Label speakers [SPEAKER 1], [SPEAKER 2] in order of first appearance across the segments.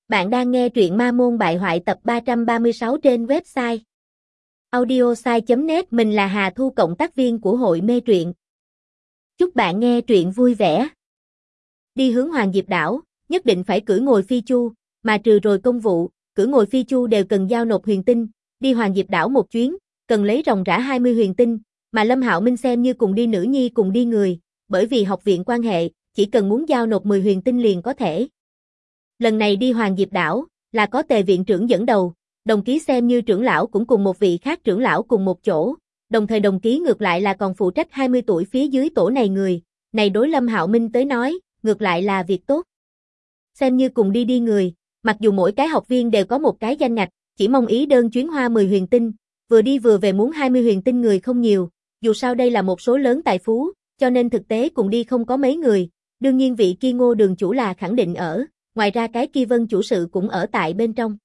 [SPEAKER 1] Bạn đang nghe truyện Ma Môn Bại Hoại tập 336 trên website audiosai.net. Mình là Hà Thu, cộng tác viên của hội mê truyện. Chúc bạn nghe truyện vui vẻ. Đi hướng Hoàng Diệp Đảo, nhất định phải cưỡi ngồi phi chu, mà trừ rồi công vụ, cưỡi ngồi phi chu đều cần giao nộp huyền tinh. Đi Hoàng Diệp Đảo một chuyến, cần lấy ròng rã 20 huyền tinh, mà Lâm Hạo Minh xem như cùng đi nữ nhi cùng đi người, bởi vì học viện quan hệ, chỉ cần muốn giao nộp 10 huyền tinh liền có thể. Lần này đi Hoàng Diệp Đảo, là có Tề viện trưởng dẫn đầu, Đồng Ký xem như trưởng lão cũng cùng một vị khác trưởng lão cùng một chỗ, đồng thời Đồng Ký ngược lại là còn phụ trách 20 tuổi phía dưới tổ này người, này đối Lâm Hạo Minh tới nói, ngược lại là việc tốt. Xem như cùng đi người, mặc dù mỗi cái học viên đều có một cái danh ngạch, chỉ mong ý đơn chuyến hoa 10 huyền tinh, vừa đi vừa về muốn 20 huyền tinh người không nhiều, dù sao đây là một số lớn tài phú, cho nên thực tế cùng đi không có mấy người, đương nhiên vị kia Ngô đường chủ là khẳng định ở. Ngoài ra cái kia Vân chủ sự cũng ở tại bên trong.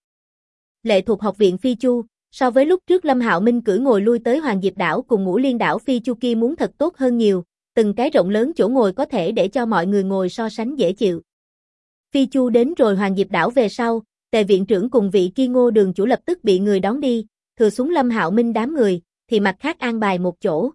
[SPEAKER 1] Lệ thuộc học viện Phi Chu, so với lúc trước Lâm Hạo Minh cưỡi ngồi lui tới Hoàng Diệp Đảo cùng Ngũ Liên Đảo Phi Chu kia muốn thật tốt hơn nhiều, từng cái rộng lớn chỗ ngồi có thể để cho mọi người ngồi so sánh dễ chịu. Phi Chu đến rồi Hoàng Diệp Đảo về sau, Tề viện trưởng cùng vị kia Ngô đường chủ lập tức bị người đón đi, thừa xuống Lâm Hạo Minh đám người, thì mặt khác an bài một chỗ.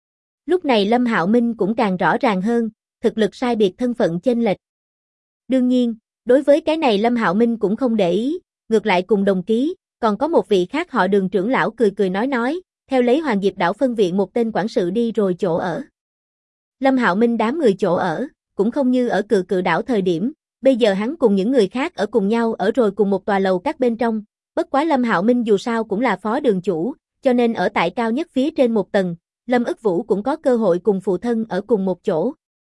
[SPEAKER 1] Lúc này Lâm Hạo Minh cũng càng rõ ràng hơn, thực lực sai biệt thân phận chênh lệch. Đương nhiên, đối với cái này Lâm Hạo Minh cũng không để ý, ngược lại cùng Đồng Ký, còn có một vị khác họ Đường trưởng lão cười nói, theo lấy Hoàng Diệp Đảo phân viện một tên quản sự đi rồi chỗ ở. Lâm Hạo Minh đám người chỗ ở, cũng không như ở Cự đảo thời điểm, bây giờ hắn cùng những người khác ở cùng nhau ở rồi cùng một tòa lầu các bên trong, bất quá Lâm Hạo Minh dù sao cũng là phó đường chủ, cho nên ở tại cao nhất phía trên một tầng, Lâm Ức Vũ cũng có cơ hội cùng phụ thân ở cùng một chỗ.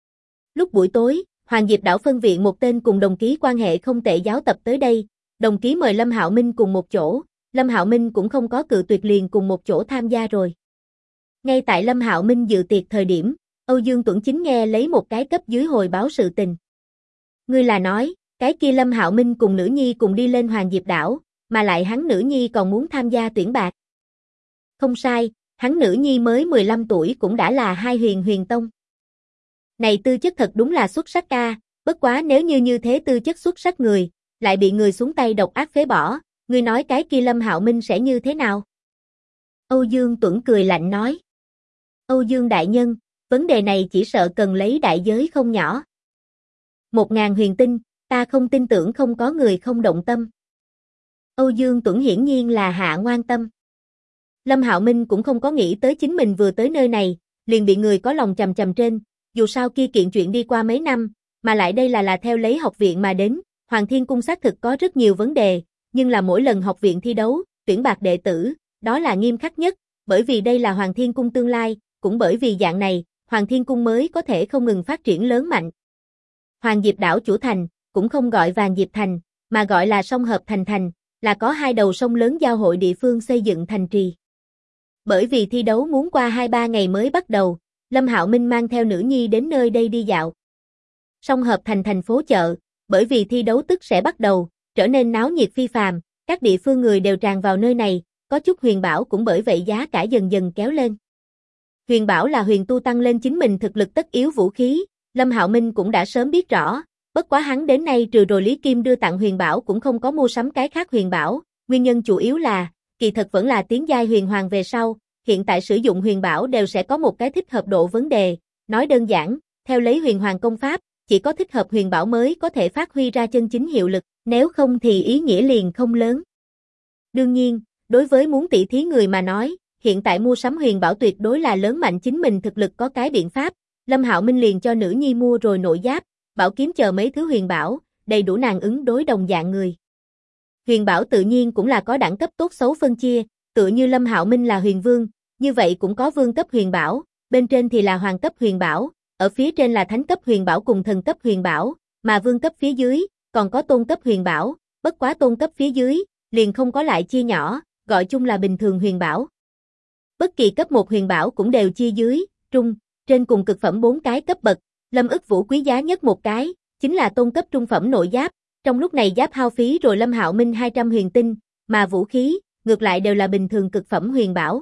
[SPEAKER 1] Lúc buổi tối, Hoàng Diệp Đảo phân viện một tên cùng Đồng Ký quan hệ không tệ giáo tập tới đây, Đồng Ký mời Lâm Hạo Minh cùng một chỗ, Lâm Hạo Minh cũng không có cự tuyệt liền cùng một chỗ tham gia rồi. Ngay tại Lâm Hạo Minh dự tiệc thời điểm, Âu Dương Tuấn chính nghe lấy một cái cấp dưới hồi báo sự tình. Ngươi là nói, cái kia Lâm Hạo Minh cùng nữ nhi cùng đi lên Hoàng Diệp Đảo, mà lại hắn nữ nhi còn muốn tham gia tuyển bạt. Không sai, hắn nữ nhi mới 15 tuổi cũng đã là hai huyền tông. Này tư chất thật đúng là xuất sắc a, bất quá nếu như thế tư chất xuất sắc người, lại bị người xuống tay độc ác phế bỏ, ngươi nói cái kia Lâm Hạo Minh sẽ như thế nào? Âu Dương Tuấn cười lạnh nói. Âu Dương đại nhân, vấn đề này chỉ sợ cần lấy đại giới không nhỏ. 1000 huyền tinh, ta không tin tưởng không có người không động tâm. Âu Dương Tuấn hiển nhiên là hạ ngoan tâm. Lâm Hạo Minh cũng không có nghĩ tới chính mình vừa tới nơi này, liền bị người có lòng chằm trên. Dù sao kia kiện chuyện đi qua mấy năm, mà lại đây là theo lấy học viện mà đến, Hoàng Thiên Cung xác thực có rất nhiều vấn đề, nhưng là mỗi lần học viện thi đấu, tuyển bạt đệ tử, đó là nghiêm khắc nhất, bởi vì đây là Hoàng Thiên Cung tương lai, cũng bởi vì dạng này, Hoàng Thiên Cung mới có thể không ngừng phát triển lớn mạnh. Hoàng Diệp Đảo chủ thành, cũng không gọi Vàng Diệp Thành, mà gọi là Sông Hợp Thành, là có hai đầu sông lớn giao hội địa phương xây dựng thành trì. Bởi vì thi đấu muốn qua 2-3 ngày mới bắt đầu, Lâm Hạo Minh mang theo nữ nhi đến nơi đây đi dạo. Sông Hợp thành phố chợ, bởi vì thi đấu tức sẽ bắt đầu, trở nên náo nhiệt phi phàm, các địa phương người đều tràn vào nơi này, có chút huyền bảo cũng bởi vậy giá cả dần dần kéo lên. Huyền bảo là huyền tu tăng lên chính mình thực lực tất yếu vũ khí, Lâm Hạo Minh cũng đã sớm biết rõ, bất quá hắn đến nay trừ rồi Lý Kim đưa tặng huyền bảo cũng không có mua sắm cái khác huyền bảo, nguyên nhân chủ yếu là, kỳ thật vẫn là tiến giai huyền hoàng về sau. Hiện tại sử dụng huyền bảo đều sẽ có một cái thích hợp độ vấn đề, nói đơn giản, theo lấy huyền hoàng công pháp, chỉ có thích hợp huyền bảo mới có thể phát huy ra chân chính hiệu lực, nếu không thì ý nghĩa liền không lớn. Đương nhiên, đối với muốn tỷ thí người mà nói, hiện tại mua sắm huyền bảo tuyệt đối là lớn mạnh chính mình thực lực có cái biện pháp, Lâm Hạo Minh liền cho nữ nhi mua rồi nội giáp, bảo kiếm chờ mấy thứ huyền bảo, đầy đủ nàng ứng đối đồng dạng người. Huyền bảo tự nhiên cũng là có đẳng cấp tốt xấu phân chia, tựa như Lâm Hạo Minh là huyền vương, như vậy cũng có vương cấp huyền bảo, bên trên thì là hoàng cấp huyền bảo, ở phía trên là thánh cấp huyền bảo cùng thần cấp huyền bảo, mà vương cấp phía dưới, còn có tôn cấp huyền bảo, bất quá tôn cấp phía dưới, liền không có lại chia nhỏ, gọi chung là bình thường huyền bảo. Bất kỳ cấp 1 huyền bảo cũng đều chia dưới, trung, trên cùng cực phẩm 4 cái cấp bậc, Lâm Ức Vũ quý giá nhất một cái, chính là tôn cấp trung phẩm nội giáp, trong lúc này giáp hao phí rồi Lâm Hạo Minh 200 huyền tinh, mà vũ khí, ngược lại đều là bình thường cực phẩm huyền bảo.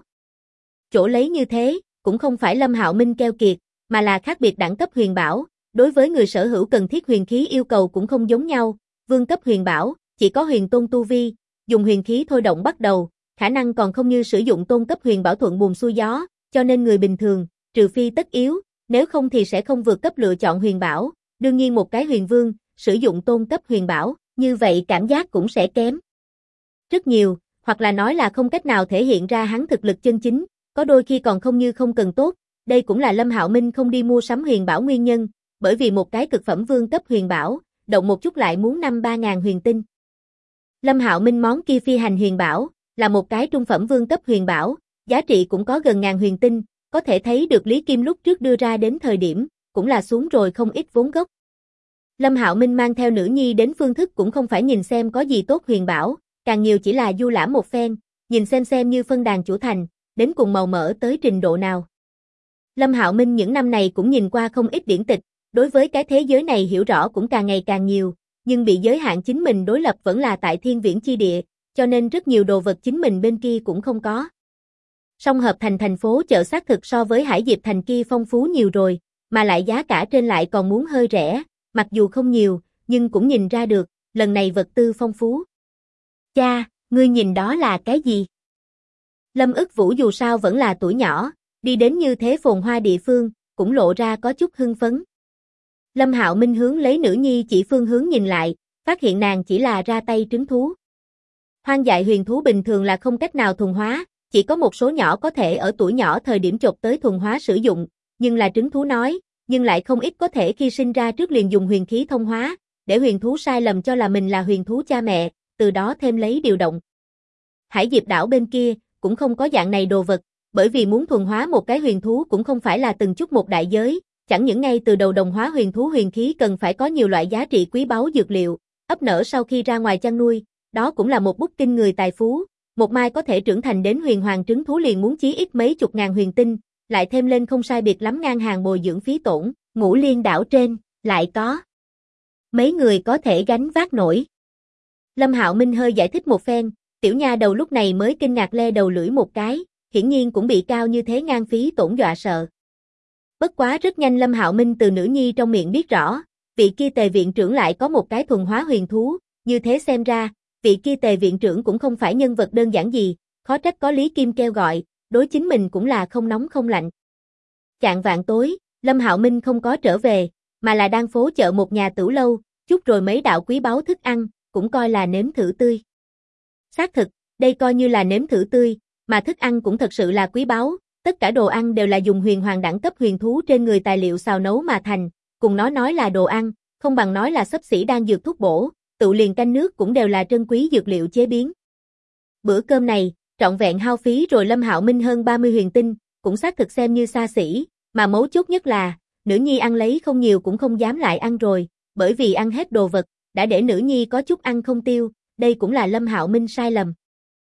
[SPEAKER 1] Chỗ lấy như thế, cũng không phải Lâm Hạo Minh keo kiệt, mà là khác biệt đẳng cấp huyền bảo, đối với người sở hữu cần thiết huyền khí yêu cầu cũng không giống nhau, vương cấp huyền bảo, chỉ có huyền tôn tu vi, dùng huyền khí thôi động bắt đầu, khả năng còn không như sử dụng tôn cấp huyền bảo thuận buồm xuôi gió, cho nên người bình thường, trừ phi tất yếu, nếu không thì sẽ không vượt cấp lựa chọn huyền bảo, đương nhiên một cái huyền vương, sử dụng tôn cấp huyền bảo, như vậy cảm giác cũng sẽ kém rất nhiều, hoặc là nói là không cách nào thể hiện ra hắn thực lực chân chính, có đôi khi còn không như không cần tốt, đây cũng là Lâm Hạo Minh không đi mua sắm huyền bảo nguyên nhân, bởi vì một cái cực phẩm vương cấp huyền bảo, động một chút lại muốn 5-3 ngàn huyền tinh. Lâm Hạo Minh món kia phi hành huyền bảo, là một cái trung phẩm vương cấp huyền bảo, giá trị cũng có gần ngàn huyền tinh, có thể thấy được Lý Kim lúc trước đưa ra đến thời điểm, cũng là xuống rồi không ít vốn gốc. Lâm Hạo Minh mang theo nữ nhi đến phương thức cũng không phải nhìn xem có gì tốt huyền bảo, càng nhiều chỉ là du lãm một phen, nhìn xem như phân đàn chủ thành, đến cùng màu mỡ tới trình độ nào. Lâm Hạo Minh những năm này cũng nhìn qua không ít điển tịch, đối với cái thế giới này hiểu rõ cũng càng ngày càng nhiều, nhưng bị giới hạn chính mình đối lập vẫn là tại thiên viễn chi địa, cho nên rất nhiều đồ vật chính mình bên kia cũng không có. Song Hợp Thành thành phố chợ xác thực so với Hải Diệp Thành kia phong phú nhiều rồi, mà lại giá cả trên lại còn muốn hơi rẻ, mặc dù không nhiều, nhưng cũng nhìn ra được, lần này vật tư phong phú. Cha, ngươi nhìn đó là cái gì? Lâm Ức Vũ dù sao vẫn là tuổi nhỏ, đi đến như thế phồn hoa địa phương, cũng lộ ra có chút hưng phấn. Lâm Hạo Minh hướng lấy nữ nhi chỉ phương hướng nhìn lại, phát hiện nàng chỉ là ra tay trứng thú. Hoang dại huyền thú bình thường là không cách nào thuần hóa, chỉ có một số nhỏ có thể ở tuổi nhỏ thời điểm chột tới thuần hóa sử dụng, nhưng là trứng thú nói, nhưng lại không ít có thể khi sinh ra trước liền dùng huyền khí thông hóa, để huyền thú sai lầm cho là mình là huyền thú cha mẹ, từ đó thêm lấy điều động. Hải Diệp đảo bên kia, cũng không có dạng này đồ vật, bởi vì muốn thuần hóa một cái huyền thú cũng không phải là từng chút một đại giới, chẳng những ngay từ đầu đồng hóa huyền thú huyền khí cần phải có nhiều loại giá trị quý báu dược liệu, ấp nở sau khi ra ngoài chăn nuôi, đó cũng là một bút kinh người tài phú, một mai có thể trưởng thành đến huyền hoàng trứng thú liền muốn chí ít mấy chục ngàn huyền tinh, lại thêm lên không sai biệt lắm ngang hàng bồi dưỡng phí tổn, Ngũ Liên đảo trên, lại có mấy người có thể gánh vác nổi. Lâm Hạo Minh hơi giải thích một phen, tiểu nha đầu lúc này mới kinh ngạc le đầu lưỡi một cái, hiển nhiên cũng bị cao như thế ngang phí tổn dọa sợ. Bất quá rất nhanh Lâm Hạo Minh từ nữ nhi trong miệng biết rõ, vị kia Tề viện trưởng lại có một cái thuần hóa huyền thú, như thế xem ra, vị kia Tề viện trưởng cũng không phải nhân vật đơn giản gì, khó trách có Lý Kim kêu gọi, đối chính mình cũng là không nóng không lạnh. Chạng vạn tối, Lâm Hạo Minh không có trở về, mà là đang phố chợ một nhà tửu lâu, chút rồi mấy đạo quý báu thức ăn, cũng coi là nếm thử tươi. Xác thực, đây coi như là nếm thử tươi, mà thức ăn cũng thật sự là quý báu, tất cả đồ ăn đều là dùng huyền hoàng đẳng cấp huyền thú trên người tài liệu xào nấu mà thành, cùng nó nói là đồ ăn, không bằng nói là xấp xỉ đan dược thuốc bổ, tự liền canh nước cũng đều là trân quý dược liệu chế biến. Bữa cơm này, trọn vẹn hao phí rồi Lâm Hạo Minh hơn 30 huyền tinh, cũng xác thực xem như xa xỉ, mà mấu chốt nhất là, nữ nhi ăn lấy không nhiều cũng không dám lại ăn rồi, bởi vì ăn hết đồ vật, đã để nữ nhi có chút ăn không tiêu, đây cũng là Lâm Hạo Minh sai lầm.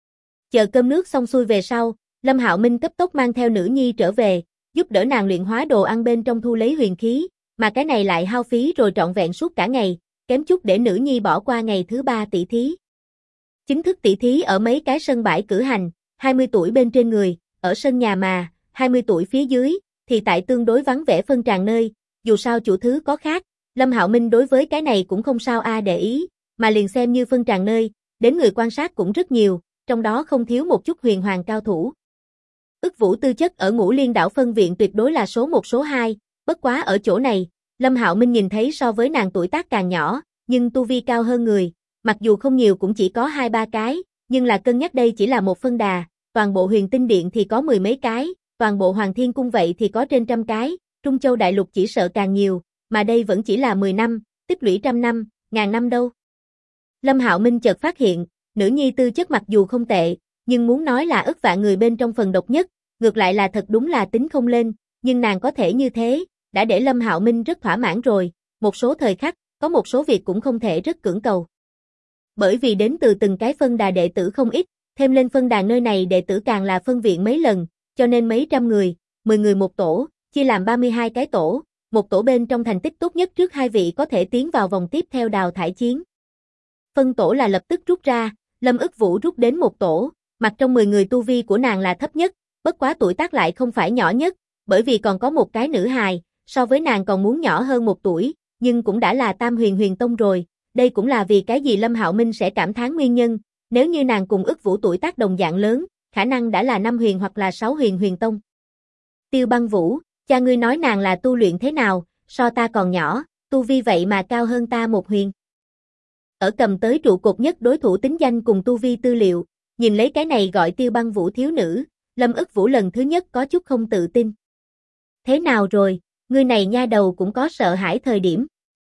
[SPEAKER 1] Chờ cơm nước xong xuôi về sau, Lâm Hạo Minh cấp tốc mang theo nữ nhi trở về, giúp đỡ nàng luyện hóa đồ ăn bên trong thu lấy huyền khí, mà cái này lại hao phí rồi trọn vẹn suốt cả ngày, kém chút để nữ nhi bỏ qua ngày thứ 3 tỷ thí. Chính thức tỷ thí ở mấy cái sân bãi cử hành, 20 tuổi bên trên người, ở sân nhà mà, 20 tuổi phía dưới, thì tại tương đối vắng vẻ phân tràng nơi, dù sao chủ thứ có khác, Lâm Hạo Minh đối với cái này cũng không sao để ý, mà liền xem như phân tràng nơi, đến người quan sát cũng rất nhiều, trong đó không thiếu một chút huyền hoàng cao thủ. Ức Vũ tư chất ở Ngũ Liên đảo phân viện tuyệt đối là số 1 số 2, bất quá ở chỗ này, Lâm Hạo Minh nhìn thấy so với nàng tuổi tác càng nhỏ, nhưng tu vi cao hơn người, mặc dù không nhiều cũng chỉ có 2-3 cái, nhưng là cân nhắc đây chỉ là một phân đà, toàn bộ Huyền Tinh Điện thì có 10 mấy cái, toàn bộ Hoàng Thiên Cung vậy thì có trên trăm cái, Trung Châu Đại Lục chỉ sợ càng nhiều, mà đây vẫn chỉ là 10 năm, tích lũy trăm năm, ngàn năm đâu. Lâm Hạo Minh chợt phát hiện, nữ nhi tư chất mặc dù không tệ, nhưng muốn nói là ức vạn người bên trong phần độc nhất, ngược lại là thật đúng là tính không lên, nhưng nàng có thể như thế, đã để Lâm Hạo Minh rất thỏa mãn rồi, một số thời khắc, có một số việc cũng không thể rất cưỡng cầu. Bởi vì đến từ từng cái phân đà đệ tử không ít, thêm lên phân đà nơi này đệ tử càng là phân viện mấy lần, cho nên mấy trăm người, 10 người một tổ, chia làm 32 cái tổ, một tổ bên trong thành tích tốt nhất trước 2 vị có thể tiến vào vòng tiếp theo đào thải chiến. Phân tổ là lập tức rút ra, Lâm Ức Vũ rút đến một tổ, mặt trong 10 người tu vi của nàng là thấp nhất, bất quá tuổi tác lại không phải nhỏ nhất, bởi vì còn có một cái nữ hài, so với nàng còn muốn nhỏ hơn 1 tuổi, nhưng cũng đã là Tam Huyền Huyền Tông rồi, đây cũng là vì cái gì Lâm Hạo Minh sẽ cảm thán nguyên nhân, nếu như nàng cùng ức Vũ tuổi tác đồng dạng lớn, khả năng đã là 5 huyền hoặc là 6 huyền huyền tông. Tiêu Băng Vũ, cha ngươi nói nàng là tu luyện thế nào, so ta còn nhỏ, tu vi vậy mà cao hơn ta 1 huyền. Ở cầm tới trụ cột nhất đối thủ tính danh cùng tu vi tư liệu, nhìn lấy cái này gọi Tiêu Băng Vũ thiếu nữ, Lâm ức Vũ lần thứ nhất có chút không tự tin. Thế nào rồi, ngươi này nha đầu cũng có sợ hãi thời điểm.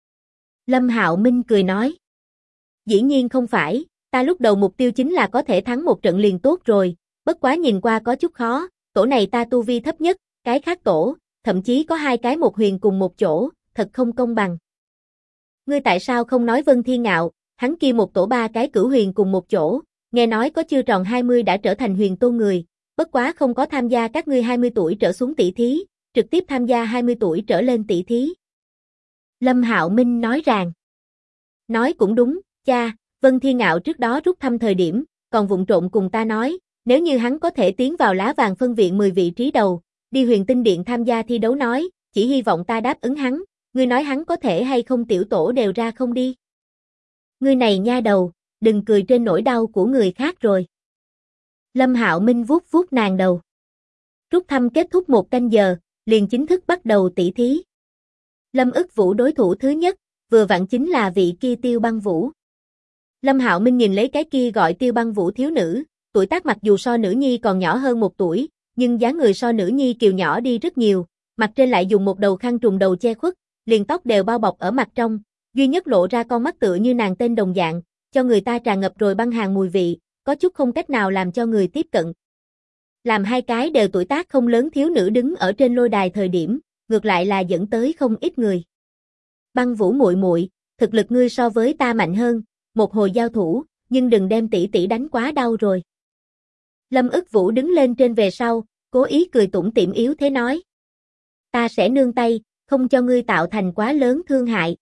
[SPEAKER 1] Lâm Hạo Minh cười nói. Dĩ nhiên không phải, ta lúc đầu mục tiêu chính là có thể thắng một trận liền tốt rồi, bất quá nhìn qua có chút khó, tổ này ta tu vi thấp nhất, cái khác tổ, thậm chí có 2 cái 1 huyền cùng một chỗ, thật không công bằng. Ngươi tại sao không nói Vân Thiên Ngạo, hắn kia một tổ 3 cái cửu huyền cùng một chỗ, nghe nói có chưa tròn 20 đã trở thành huyền tôn người, bất quá không có tham gia các ngươi 20 tuổi trở xuống tỷ thí, trực tiếp tham gia 20 tuổi trở lên tỷ thí. Lâm Hạo Minh nói rằng, nói cũng đúng, cha, Vân Thiên Ngạo trước đó rút thăm thời điểm, còn vụng trộn cùng ta nói, nếu như hắn có thể tiến vào lá vàng phân viện 10 vị trí đầu, đi Huyền Tinh Điện tham gia thi đấu nói, chỉ hy vọng ta đáp ứng hắn, ngươi nói hắn có thể hay không tiểu tổ đều ra không đi. Ngươi này nha đầu, đừng cười trên nỗi đau của người khác rồi. Lâm Hạo Minh vuốt vuốt nàng đầu. Rút thăm kết thúc 1 canh giờ, liền chính thức bắt đầu tỷ thí. Lâm ức Vũ đối thủ thứ nhất, vừa vặn chính là vị kia Tiêu Băng Vũ. Lâm Hạo Minh nhìn lấy cái kia gọi Tiêu Băng Vũ thiếu nữ, tuổi tác mặc dù so nữ nhi còn nhỏ hơn 1 tuổi, nhưng dáng người so nữ nhi kiều nhỏ đi rất nhiều, mặt trên lại dùng một đầu khăn trùm đầu che khuất, liền tóc đều bao bọc ở mặt trong, duy nhất lộ ra con mắt tựa như nàng tên đồng dạng, cho người ta tràn ngập rồi băng hàng mùi vị, có chút không cách nào làm cho người tiếp cận. Làm 2 cái đều tuổi tác không lớn thiếu nữ đứng ở trên lôi đài thời điểm, ngược lại là dẫn tới không ít người. Băng Vũ muội muội, thực lực ngươi so với ta mạnh hơn, một hồi giao thủ, nhưng đừng đem tỷ tỷ đánh quá đau rồi. Lâm ức Vũ đứng lên trên về sau, cố ý cười tủm tỉm yếu thế nói. Ta sẽ nương tay, không cho ngươi tạo thành quá lớn thương hại.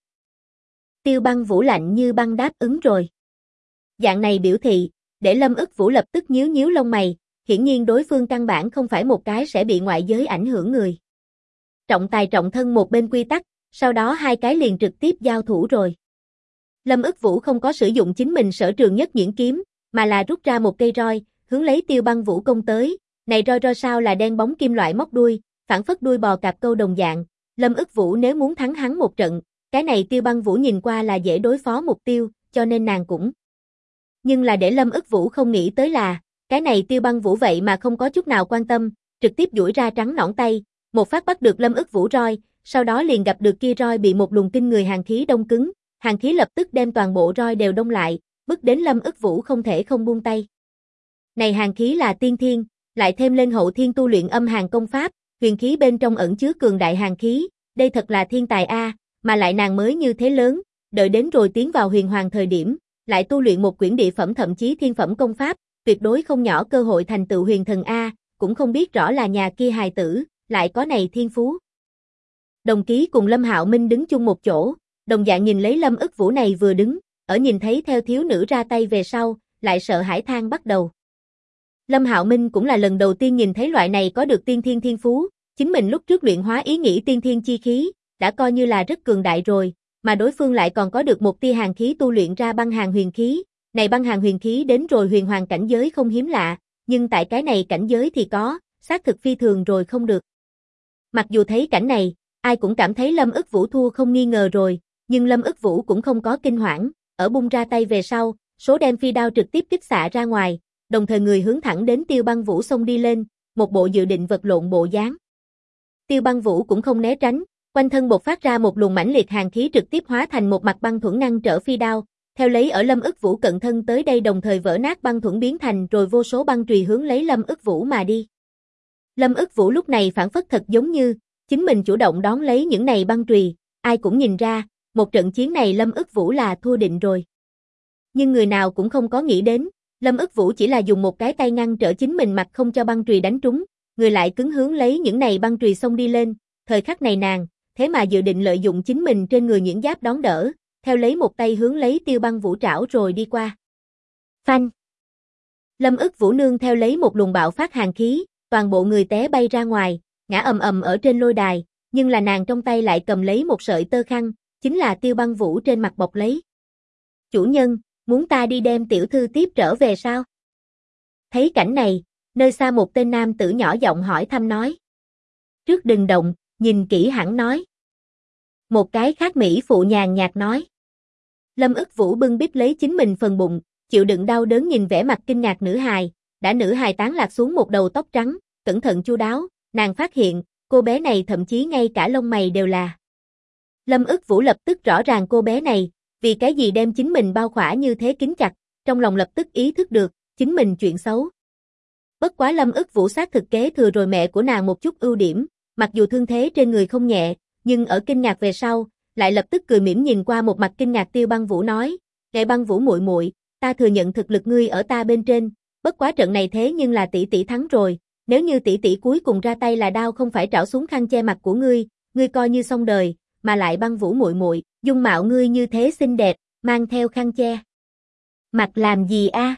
[SPEAKER 1] Tiêu Băng Vũ lạnh như băng đáp ứng rồi. Dạng này biểu thị, để Lâm ức Vũ lập tức nhíu nhíu lông mày, hiển nhiên đối phương căn bản không phải một cái sẽ bị ngoại giới ảnh hưởng người. Trọng tài trọng thân một bên quy tắc, sau đó 2 cái liền trực tiếp giao thủ rồi. Lâm ức Vũ không có sử dụng chính mình sở trường nhất nhuyễn kiếm, mà là rút ra một cây roi, hướng lấy Tiêu Băng Vũ công tới. Này roi sao là đen bóng kim loại móc đuôi, phản phất đuôi bò cạp câu đồng dạng. Lâm ức Vũ nếu muốn thắng hắn một trận, cái này Tiêu Băng Vũ nhìn qua là dễ đối phó mục tiêu, cho nên nàng cũng. Nhưng là để Lâm ức Vũ không nghĩ tới là, cái này Tiêu Băng Vũ vậy mà không có chút nào quan tâm, trực tiếp duỗi ra trắng nõn tay, một phát bắt được Lâm ức Vũ roi, sau đó liền gặp được kia roi bị một luồng kinh người hàn khí đông cứng, hàn khí lập tức đem toàn bộ roi đều đông lại, bức đến Lâm ức Vũ không thể không buông tay. Này hàn khí là tiên thiên, lại thêm lên hậu thiên tu luyện âm hàn công pháp, huyền khí bên trong ẩn chứa cường đại hàn khí, đây thật là thiên tài a, mà lại nàng mới như thế lớn, đợi đến rồi tiến vào huyền hoàng thời điểm, lại tu luyện một quyển địa phẩm thậm chí thiên phẩm công pháp, tuyệt đối không nhỏ cơ hội thành tựu huyền thần a, cũng không biết rõ là nhà kia hài tử, lại có này thiên phú. Đồng Ký cùng Lâm Hạo Minh đứng chung một chỗ, đồng dạng nhìn lấy Lâm ức Vũ này vừa đứng, ở nhìn thấy theo thiếu nữ ra tay về sau, lại sợ hãi than bắt đầu. Lâm Hạo Minh cũng là lần đầu tiên nhìn thấy loại này có được tiên thiên thiên phú, chính mình lúc trước luyện hóa ý nghĩ tiên thiên chi khí, đã coi như là rất cường đại rồi, mà đối phương lại còn có được một tia hàn khí tu luyện ra băng hàn huyền khí, này băng hàn huyền khí đến rồi huyền hoàng cảnh giới không hiếm lạ, nhưng tại cái này cảnh giới thì có, xác thực phi thường rồi không được. Mặc dù thấy cảnh này, ai cũng cảm thấy Lâm ức Vũ thua không nghi ngờ rồi, nhưng Lâm ức Vũ cũng không có kinh hoảng, ở bung ra tay về sau, số đem phi đao trực tiếp kích xạ ra ngoài, đồng thời người hướng thẳng đến Tiêu Băng Vũ xông đi lên, một bộ dự định vật lộn bộ dáng. Tiêu Băng Vũ cũng không né tránh, quanh thân bộc phát ra một luồng mãnh liệt hàn khí trực tiếp hóa thành một mặt băng thuẫn ngăn trở phi đao, theo lấy ở Lâm ức Vũ cận thân tới đây đồng thời vỡ nát băng thuẫn biến thành rồi vô số băng chùy hướng lấy Lâm ức Vũ mà đi. Lâm ức Vũ lúc này phản phất thật giống như chính mình chủ động đón lấy những này băng chùy, ai cũng nhìn ra, một trận chiến này Lâm ức Vũ là thua định rồi. Nhưng người nào cũng không có nghĩ đến, Lâm ức Vũ chỉ là dùng một cái tay ngăn trở chính mình mặt không cho băng chùy đánh trúng, người lại cứng hướng lấy những này băng chùy xông đi lên, thời khắc này nàng, thế mà dự định lợi dụng chính mình trên người nhuyễn giáp đón đỡ, theo lấy một tay hướng lấy Tiêu Băng Vũ trảo rồi đi qua. Phanh! Lâm ức Vũ nương theo lấy một luồng bạo phát hàn khí, toàn bộ người té bay ra ngoài, ngã ầm ầm ở trên lôi đài, nhưng là nàng trong tay lại cầm lấy một sợi tơ khăn, chính là Tiêu Băng Vũ trên mặt bọc lấy. Chủ nhân, muốn ta đi đem tiểu thư tiếp trở về sao? Thấy cảnh này, nơi xa một tên nam tử nhỏ giọng hỏi thăm nói. Trước đừng động, nhìn kỹ hẳn nói. Một cái khác mỹ phụ nhàn nhạt nói. Lâm ức vũ bưng bít lấy chính mình phần bụng, chịu đựng đau đớn nhìn vẻ mặt kinh ngạc nữ hài, đã nữ hài tán lạc xuống một đầu tóc trắng, cẩn thận chu đáo, nàng phát hiện, cô bé này thậm chí ngay cả lông mày đều là. Lâm ức vũ lập tức rõ ràng cô bé này, vì cái gì đem chính mình bao khỏa như thế kín chặt, trong lòng lập tức ý thức được, chính mình chuyện xấu. Bất quá Lâm ức vũ xác thực kế thừa rồi mẹ của nàng một chút ưu điểm, mặc dù thương thế trên người không nhẹ, nhưng ở kinh ngạc về sau, lại lập tức cười mỉm nhìn qua một mặt kinh ngạc Tiêu Băng Vũ nói, "Đệ Băng Vũ muội muội, ta thừa nhận thực lực ngươi ở ta bên trên, bất quá trận này thế nhưng là tỷ tỷ thắng rồi, nếu như tỷ tỷ cuối cùng ra tay là đao không phải trảo xuống khăn che mặt của ngươi coi như xong đời, mà lại Băng Vũ muội muội, dung mạo ngươi như thế xinh đẹp, mang theo khăn che mặt làm gì a?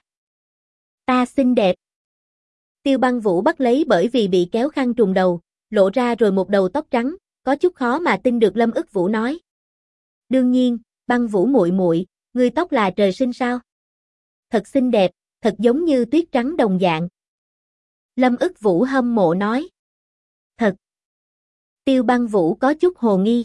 [SPEAKER 1] Ta xinh đẹp." Tiêu Băng Vũ bắt lấy bởi vì bị kéo khăn trùng đầu, lộ ra rồi một đầu tóc trắng, có chút khó mà tin được Lâm ức vũ nói. Đương nhiên, Băng Vũ muội muội, ngươi tóc là trời sinh sao? Thật xinh đẹp, thật giống như tuyết trắng đồng dạng. Lâm ức vũ hâm mộ nói. Thật. Tiêu Băng Vũ có chút hồ nghi.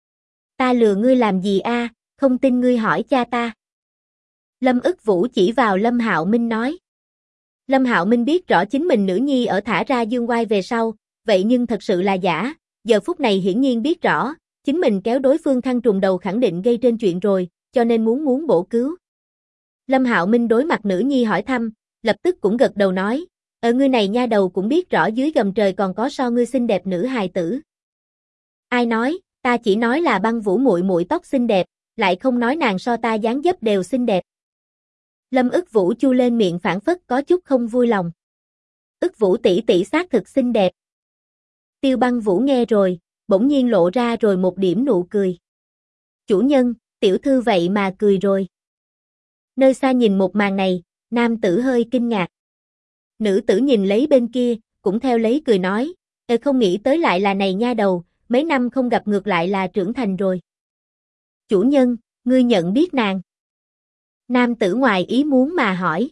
[SPEAKER 1] Ta lừa ngươi làm gì a? Không tin ngươi hỏi cha ta. Lâm ức vũ chỉ vào Lâm Hạo Minh nói. Lâm Hạo Minh biết rõ chính mình nữ nhi ở thả ra dương oai về sau, vậy nhưng thật sự là giả, giờ phút này hiển nhiên biết rõ, chính mình kéo đối phương khăn trùng đầu khẳng định gây trên chuyện rồi, cho nên muốn bổ cứu. Lâm Hạo Minh đối mặt nữ nhi hỏi thăm, lập tức cũng gật đầu nói, ngươi này nha đầu cũng biết rõ dưới gầm trời còn có so ngươi xinh đẹp nữ hài tử. Ai nói, ta chỉ nói là Băng Vũ muội muội tóc xinh đẹp, lại không nói nàng so ta dáng dấp đều xinh đẹp. Lâm ức vũ chu lên miệng phản phất có chút không vui lòng. Ức vũ tỷ tỷ xác thực xinh đẹp. Tiêu Băng Vũ nghe rồi, bỗng nhiên lộ ra rồi một điểm nụ cười. Chủ nhân, tiểu thư vậy mà cười rồi. Nơi xa nhìn một màn này, nam tử hơi kinh ngạc. Nữ tử nhìn lấy bên kia, cũng theo lấy cười nói, không nghĩ tới lại là này nha đầu, mấy năm không gặp ngược lại là trưởng thành rồi. Chủ nhân, ngươi nhận biết nàng. Nam tử ngoài ý muốn mà hỏi.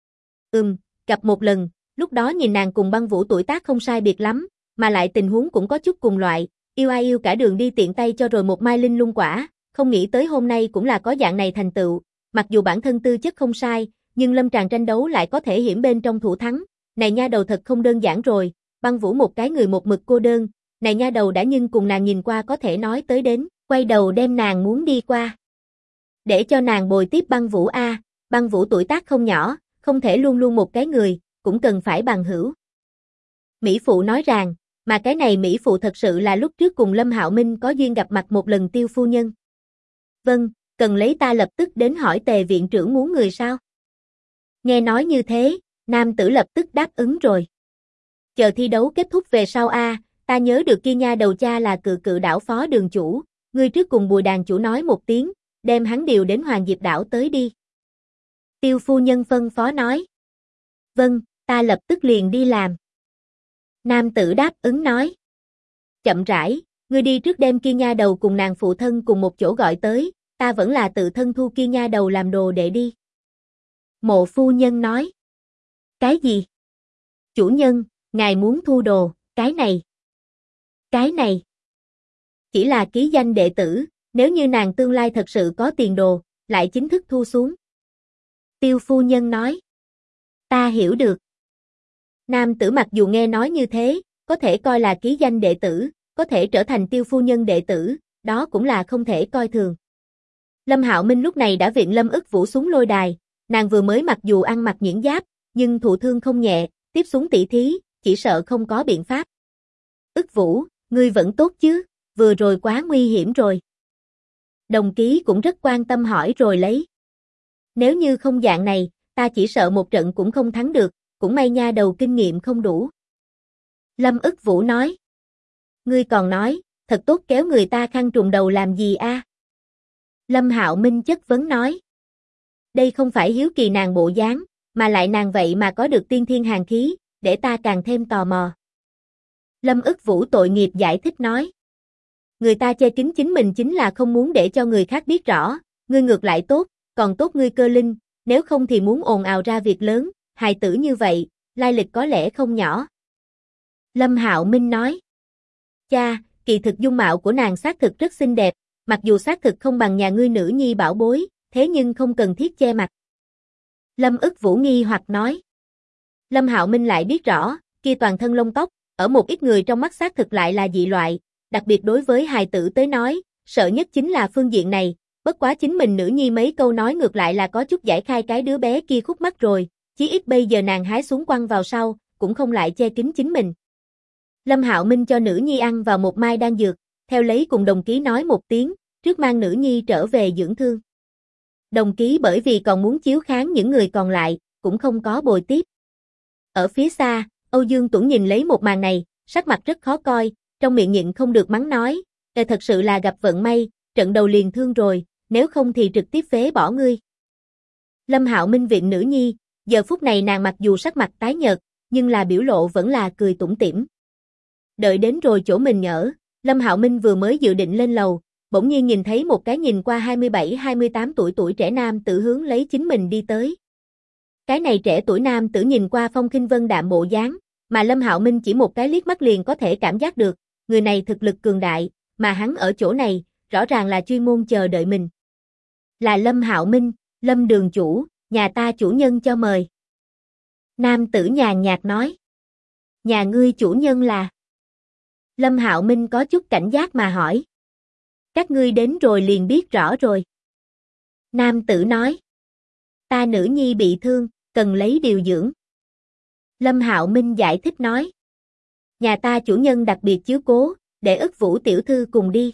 [SPEAKER 1] Gặp một lần, lúc đó nhìn nàng cùng Băng Vũ tuổi tác không sai biệt lắm, mà lại tình huống cũng có chút cùng loại, yêu ai yêu cả đường đi tiện tay cho rồi một mai linh lung quả, không nghĩ tới hôm nay cũng là có dạng này thành tựu, mặc dù bản thân tư chất không sai, nhưng lâm tràng tranh đấu lại có thể hiểm bên trong thủ thắng, này nha đầu thật không đơn giản rồi, Băng Vũ một cái người một mực cô đơn, này nha đầu đã nhưng cùng nàng nhìn qua có thể nói tới đến, quay đầu đem nàng muốn đi qua. Để cho nàng bồi tiếp Băng Vũ a, Băng Vũ tuổi tác không nhỏ, không thể luôn luôn một cái người, cũng cần phải bằng hữu. Mỹ phụ nói rằng, mà cái này Mỹ phụ thật sự là lúc trước cùng Lâm Hạo Minh có duyên gặp mặt một lần Tiêu phu nhân. Vâng, cần lấy ta lập tức đến hỏi Tề viện trưởng muốn người sao? Nghe nói như thế, nam tử lập tức đáp ứng rồi. Chờ thi đấu kết thúc về sau a, ta nhớ được kia nha đầu cha là Cự đảo phó đường chủ, ngươi trước cùng Bùi đàn chủ nói một tiếng, đem hắn điều đến Hoàng Diệp đảo tới đi. Tiêu phu nhân phân phó nói. Vâng, ta lập tức liền đi làm. Nam tử đáp ứng nói. Chậm rãi, ngươi đi trước đem kia nha đầu cùng nàng phụ thân cùng một chỗ gọi tới, ta vẫn là tự thân thu kia nha đầu làm đồ để đi. Mộ phu nhân nói. Cái gì? Chủ nhân, ngài muốn thu đồ, cái này. Cái này. Chỉ là ký danh đệ tử, nếu như nàng tương lai thật sự có tiền đồ, lại chính thức thu xuống. Tiêu phu nhân nói. Ta hiểu được. Nam tử mặc dù nghe nói như thế, có thể coi là ký danh đệ tử, có thể trở thành Tiêu phu nhân đệ tử, đó cũng là không thể coi thường. Lâm Hạo Minh lúc này đã viện Lâm ức vũ xuống lôi đài, nàng vừa mới mặc dù ăn mặc nhuyễn giáp, nhưng thụ thương không nhẹ, tiếp xuống tỷ thí, chỉ sợ không có biện pháp. Ức vũ, ngươi vẫn tốt chứ, vừa rồi quá nguy hiểm rồi. Đồng ký cũng rất quan tâm hỏi rồi lấy. Nếu như không dạng này, ta chỉ sợ một trận cũng không thắng được, cũng may nha đầu kinh nghiệm không đủ. Lâm ức vũ nói. Ngươi còn nói, thật tốt kéo người ta khăn trùng đầu làm gì a? Lâm Hạo Minh chất vấn nói. Đây không phải hiếu kỳ nàng bộ dáng, mà lại nàng vậy mà có được tiên thiên hàn khí, để ta càng thêm tò mò. Lâm ức vũ tội nghiệp giải thích nói. Người ta che kín chính mình chính là không muốn để cho người khác biết rõ, ngươi ngược lại tốt, còn tốt ngươi cơ linh, nếu không thì muốn ồn ào ra việc lớn, hài tử như vậy, lai lịch có lẽ không nhỏ. Lâm Hạo Minh nói. Cha, kỳ thực dung mạo của nàng xác thực rất xinh đẹp, mặc dù xác thực không bằng nhà ngươi nữ nhi bảo bối, thế nhưng không cần thiết che mặt. Lâm ức Vũ nghi hoặc nói. Lâm Hạo Minh lại biết rõ, kia toàn thân lông tóc, ở một ít người trong mắt xác thực lại là dị loại, đặc biệt đối với hài tử tới nói, sợ nhất chính là phương diện này, bất quá chính mình nữ nhi mấy câu nói ngược lại là có chút giải khai cái đứa bé kia khúc mắc rồi, chí ít bây giờ nàng hái xuống quăng vào sau, cũng không lại che kín chính mình. Lâm Hạo Minh cho nữ nhi ăn vào một mai đan dược, theo lấy cùng đồng ký nói một tiếng, trước mang nữ nhi trở về dưỡng thương. Đồng ký bởi vì còn muốn chiếu kháng những người còn lại, cũng không có bồi tiếp. Ở phía xa, Âu Dương Tuấn nhìn lấy một màn này, sắc mặt rất khó coi, trong miệng nhịn không được mắng nói, thật sự là gặp vận may, trận đầu liền thương rồi, nếu không thì trực tiếp phế bỏ ngươi. Lâm Hạo Minh viện nữ nhi, giờ phút này nàng mặc dù sắc mặt tái nhợt, nhưng là biểu lộ vẫn là cười tủm tỉm. Đợi đến rồi chỗ mình ở, Lâm Hạo Minh vừa mới dự định lên lầu, bỗng nhiên nhìn thấy một cái nhìn qua 27-28 tuổi trẻ nam tử hướng lấy chính mình đi tới. Cái này trẻ tuổi nam tử nhìn qua phong khinh vân đạm bộ dáng, mà Lâm Hạo Minh chỉ một cái liếc mắt liền có thể cảm giác được, người này thực lực cường đại, mà hắn ở chỗ này, rõ ràng là chuyên môn chờ đợi mình. Là Lâm Hạo Minh, Lâm đường chủ, nhà ta chủ nhân cho mời. Nam tử nhàn nhạt nói. Nhà ngươi chủ nhân là? Lâm Hạo Minh có chút cảnh giác mà hỏi. Các ngươi đến rồi liền biết rõ rồi. Nam tử nói. Ta nữ nhi bị thương, cần lấy điều dưỡng. Lâm Hạo Minh giải thích nói. Nhà ta chủ nhân đặc biệt chiếu cố, để ức Vũ tiểu thư cùng đi.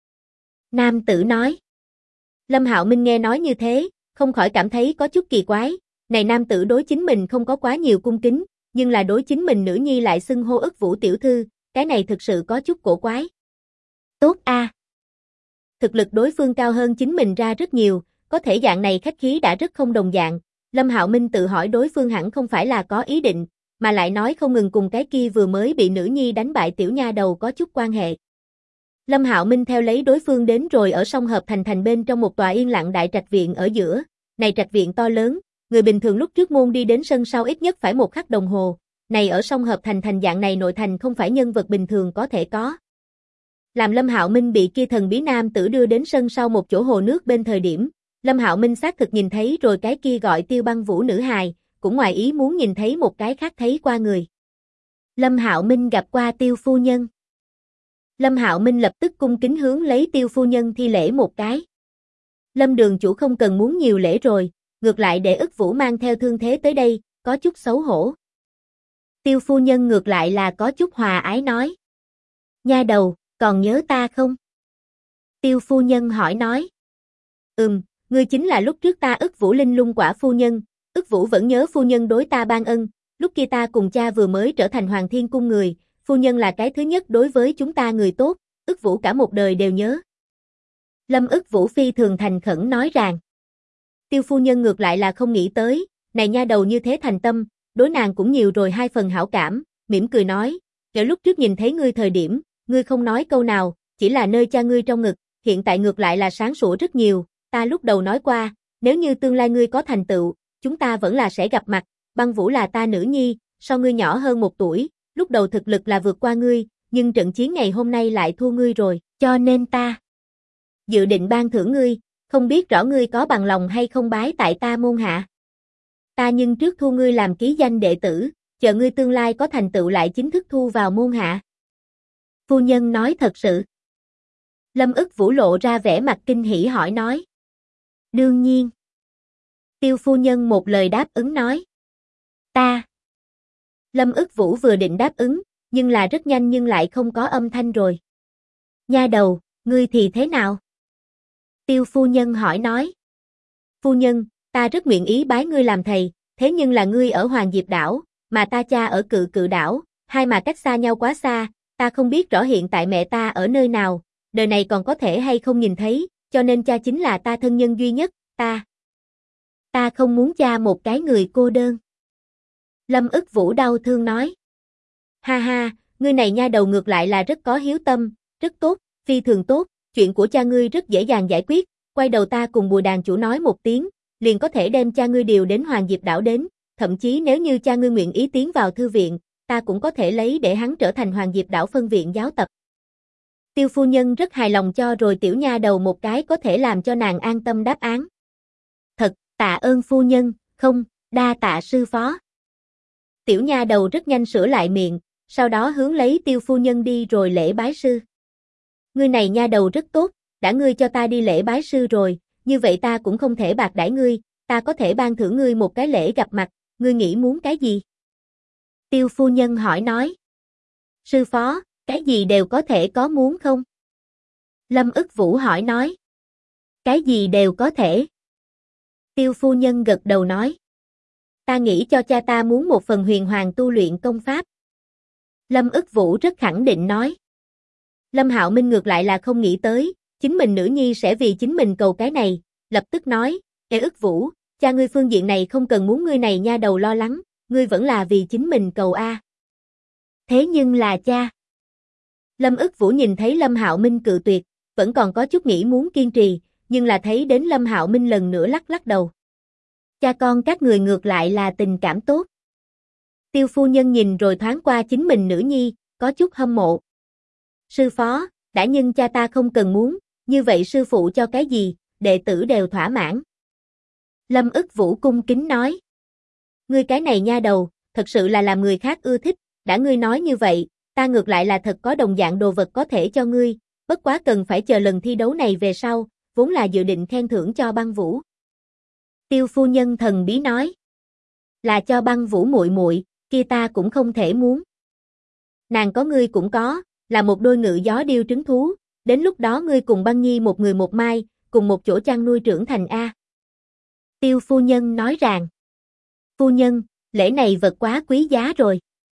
[SPEAKER 1] Nam tử nói. Lâm Hạo Minh nghe nói như thế, không khỏi cảm thấy có chút kỳ quái, này nam tử đối chính mình không có quá nhiều cung kính, nhưng là đối chính mình nữ nhi lại xưng hô ức Vũ tiểu thư, cái này thực sự có chút cổ quái. Tốt a. Thực lực đối phương cao hơn chính mình ra rất nhiều, có thể dạng này khách khí đã rất không đồng dạng. Lâm Hạo Minh tự hỏi đối phương hẳn không phải là có ý định, mà lại nói không ngừng cùng cái kia vừa mới bị nữ nhi đánh bại tiểu nha đầu có chút quan hệ. Lâm Hạo Minh theo lấy đối phương đến rồi ở sông Hợp Thành bên trong một tòa yên lặng đại trạch viện ở giữa, này trạch viện to lớn, người bình thường lúc trước môn đi đến sân sau ít nhất phải 1 khắc đồng hồ, này ở sông Hợp Thành dạng này nội thành không phải nhân vật bình thường có thể có. Làm Lâm Hạo Minh bị kia thần bí nam tử đưa đến sân sau một chỗ hồ nước bên thời điểm, Lâm Hạo Minh xác thực nhìn thấy rồi cái kia gọi Tiêu Băng Vũ nữ hài, cũng ngoài ý muốn nhìn thấy một cái khác thấy qua người. Lâm Hạo Minh gặp qua Tiêu phu nhân. Lâm Hạo Minh lập tức cung kính hướng lấy Tiêu phu nhân thi lễ một cái. Lâm đường chủ không cần muốn nhiều lễ rồi, ngược lại để ức Vũ mang theo thương thế tới đây, có chút xấu hổ. Tiêu phu nhân ngược lại là có chút hòa ái nói. Nha đầu, còn nhớ ta không? Tiêu phu nhân hỏi nói. Ngươi chính là lúc trước ta ức Vũ Linh Lung quả phu nhân, ức Vũ vẫn nhớ phu nhân đối ta ban ân, lúc kia ta cùng cha vừa mới trở thành Hoàng Thiên Cung người, phu nhân là cái thứ nhất đối với chúng ta người tốt, ức Vũ cả một đời đều nhớ. Lâm ức Vũ phi thường thành khẩn nói rằng. Tiêu phu nhân ngược lại là không nghĩ tới, này nha đầu như thế thành tâm, đối nàng cũng nhiều rồi 2 phần hảo cảm, mỉm cười nói, kể lúc trước nhìn thấy ngươi thời điểm, ngươi không nói câu nào, chỉ là nơi cha ngươi trong ngực, hiện tại ngược lại là sáng sủa rất nhiều, ta lúc đầu nói qua, nếu như tương lai ngươi có thành tựu, chúng ta vẫn là sẽ gặp mặt, Băng Vũ là ta nữ nhi, so ngươi nhỏ hơn 1 tuổi, lúc đầu thực lực là vượt qua ngươi, nhưng trận chiến ngày hôm nay lại thua ngươi rồi, cho nên ta dự định ban thưởng ngươi, không biết rõ ngươi có bằng lòng hay không bái tại ta môn hạ. Ta nhưng trước thu ngươi làm ký danh đệ tử, chờ ngươi tương lai có thành tựu lại chính thức thu vào môn hạ. Phu nhân nói thật sự. Lâm ức Vũ lộ ra vẻ mặt kinh hỉ hỏi nói. Đương nhiên. Tiêu phu nhân một lời đáp ứng nói. Ta. Lâm ức Vũ vừa định đáp ứng, nhưng là rất nhanh nhưng lại không có âm thanh rồi. Nha đầu, ngươi thì thế nào? Tiêu phu nhân hỏi nói. Phu nhân, ta rất nguyện ý bái ngươi làm thầy, thế nhưng là ngươi ở Hoàng Diệp đảo, mà ta cha ở Cự Cự đảo, hai mà cách xa nhau quá xa, ta không biết rõ hiện tại mẹ ta ở nơi nào, đời này còn có thể hay không nhìn thấy, cho nên cha chính là ta thân nhân duy nhất, ta không muốn cha một cái người cô đơn. Lâm ức Vũ đau thương nói. Ha ha, ngươi này nha đầu ngược lại là rất có hiếu tâm, rất tốt, phi thường tốt, chuyện của cha ngươi rất dễ dàng giải quyết, quay đầu ta cùng Bùi đàn chủ nói một tiếng, liền có thể đem cha ngươi điều đến Hoàng Diệp đảo đến, thậm chí nếu như cha ngươi nguyện ý tiến vào thư viện, ta cũng có thể lấy để hắn trở thành Hoàng Diệp đảo phân viện giáo tập. Tiêu phu nhân rất hài lòng cho rồi tiểu nha đầu một cái có thể làm cho nàng an tâm đáp án. Thật, tạ ơn phu nhân, không, đa tạ sư phó. Tiểu nha đầu rất nhanh sửa lại miệng, sau đó hướng lấy Tiêu phu nhân đi rồi lễ bái sư. Ngươi này nha đầu rất tốt, đã ngươi cho ta đi lễ bái sư rồi, như vậy ta cũng không thể bạc đãi ngươi, ta có thể ban thưởng ngươi một cái lễ gặp mặt, ngươi nghĩ muốn cái gì? Tiêu phu nhân hỏi nói. Sư phó, cái gì đều có thể có muốn không? Lâm ức vũ hỏi nói. Cái gì đều có thể. Tiêu phu nhân gật đầu nói. Ta nghĩ cho cha ta muốn một phần huyền hoàng tu luyện công pháp. Lâm ức vũ rất khẳng định nói. Lâm Hạo Minh ngược lại là không nghĩ tới, chính mình nữ nhi sẽ vì chính mình cầu cái này, lập tức nói, Ê ức vũ, cha ngươi phương diện này không cần muốn ngươi này nha đầu lo lắng, ngươi vẫn là vì chính mình cầu a. Thế nhưng là cha. Lâm ức vũ nhìn thấy Lâm Hạo Minh cự tuyệt, vẫn còn có chút nghĩ muốn kiên trì, nhưng là thấy đến Lâm Hạo Minh lần nữa lắc lắc đầu. Cha con các người ngược lại là tình cảm tốt. Tiêu phu nhân nhìn rồi thoáng qua chính mình nữ nhi, có chút hâm mộ. Sư phó, đã nhưng cha ta không cần muốn, như vậy sư phụ cho cái gì, đệ tử đều thỏa mãn. Lâm ức vũ cung kính nói. Ngươi cái này nha đầu, thật sự là làm người khác ưa thích, đã ngươi nói như vậy, ta ngược lại là thật có đồng dạng đồ vật có thể cho ngươi, bất quá cần phải chờ lần thi đấu này về sau, vốn là dự định khen thưởng cho Băng Vũ. Tiêu phu nhân thần bí nói. Là cho Băng Vũ muội muội, kia ta cũng không thể muốn. Nàng có ngươi cũng có, là một đôi ngự gió điêu trứng thú, đến lúc đó ngươi cùng Băng Nhi một người một mai, cùng một chỗ chăn nuôi trưởng thành a. Tiêu phu nhân nói rằng. Phu nhân, lễ này vật quá quý giá rồi.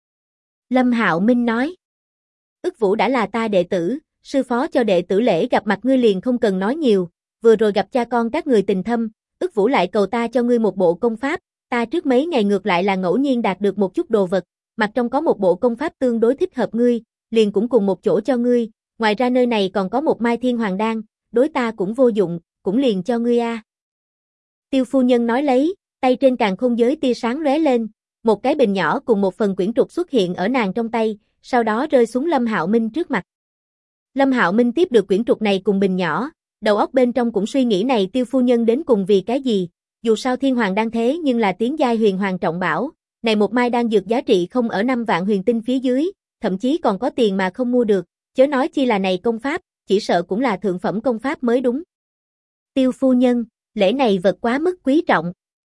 [SPEAKER 1] Lâm Hạo Minh nói. Ức Vũ đã là ta đệ tử, sư phó cho đệ tử lễ gặp mặt ngươi liền không cần nói nhiều, vừa rồi gặp cha con các người tình thâm, Ức Vũ lại cầu ta cho ngươi một bộ công pháp, ta trước mấy ngày ngược lại là ngẫu nhiên đạt được một chút đồ vật, mặt trong có một bộ công pháp tương đối thích hợp ngươi, liền cũng cùng một chỗ cho ngươi, ngoài ra nơi này còn có một mai thiên hoàng đan, đối ta cũng vô dụng, cũng liền cho ngươi a. Tiêu phu nhân nói lấy, tay trên càn khôn giới tia sáng lóe lên, một cái bình nhỏ cùng một phần quyển trục xuất hiện ở nàng trong tay, sau đó rơi xuống Lâm Hạo Minh trước mặt. Lâm Hạo Minh tiếp được quyển trục này cùng bình nhỏ, đầu óc bên trong cũng suy nghĩ này Tiêu phu nhân đến cùng vì cái gì, dù sao thiên hoàng đan thế nhưng là tiến giai huyền hoàng trọng bảo, này một mai đan dược giá trị không ở 5 vạn huyền tinh phía dưới, thậm chí còn có tiền mà không mua được, chớ nói chi là này công pháp, chỉ sợ cũng là thượng phẩm công pháp mới đúng. Tiêu phu nhân, lễ này vật quá mức quý trọng.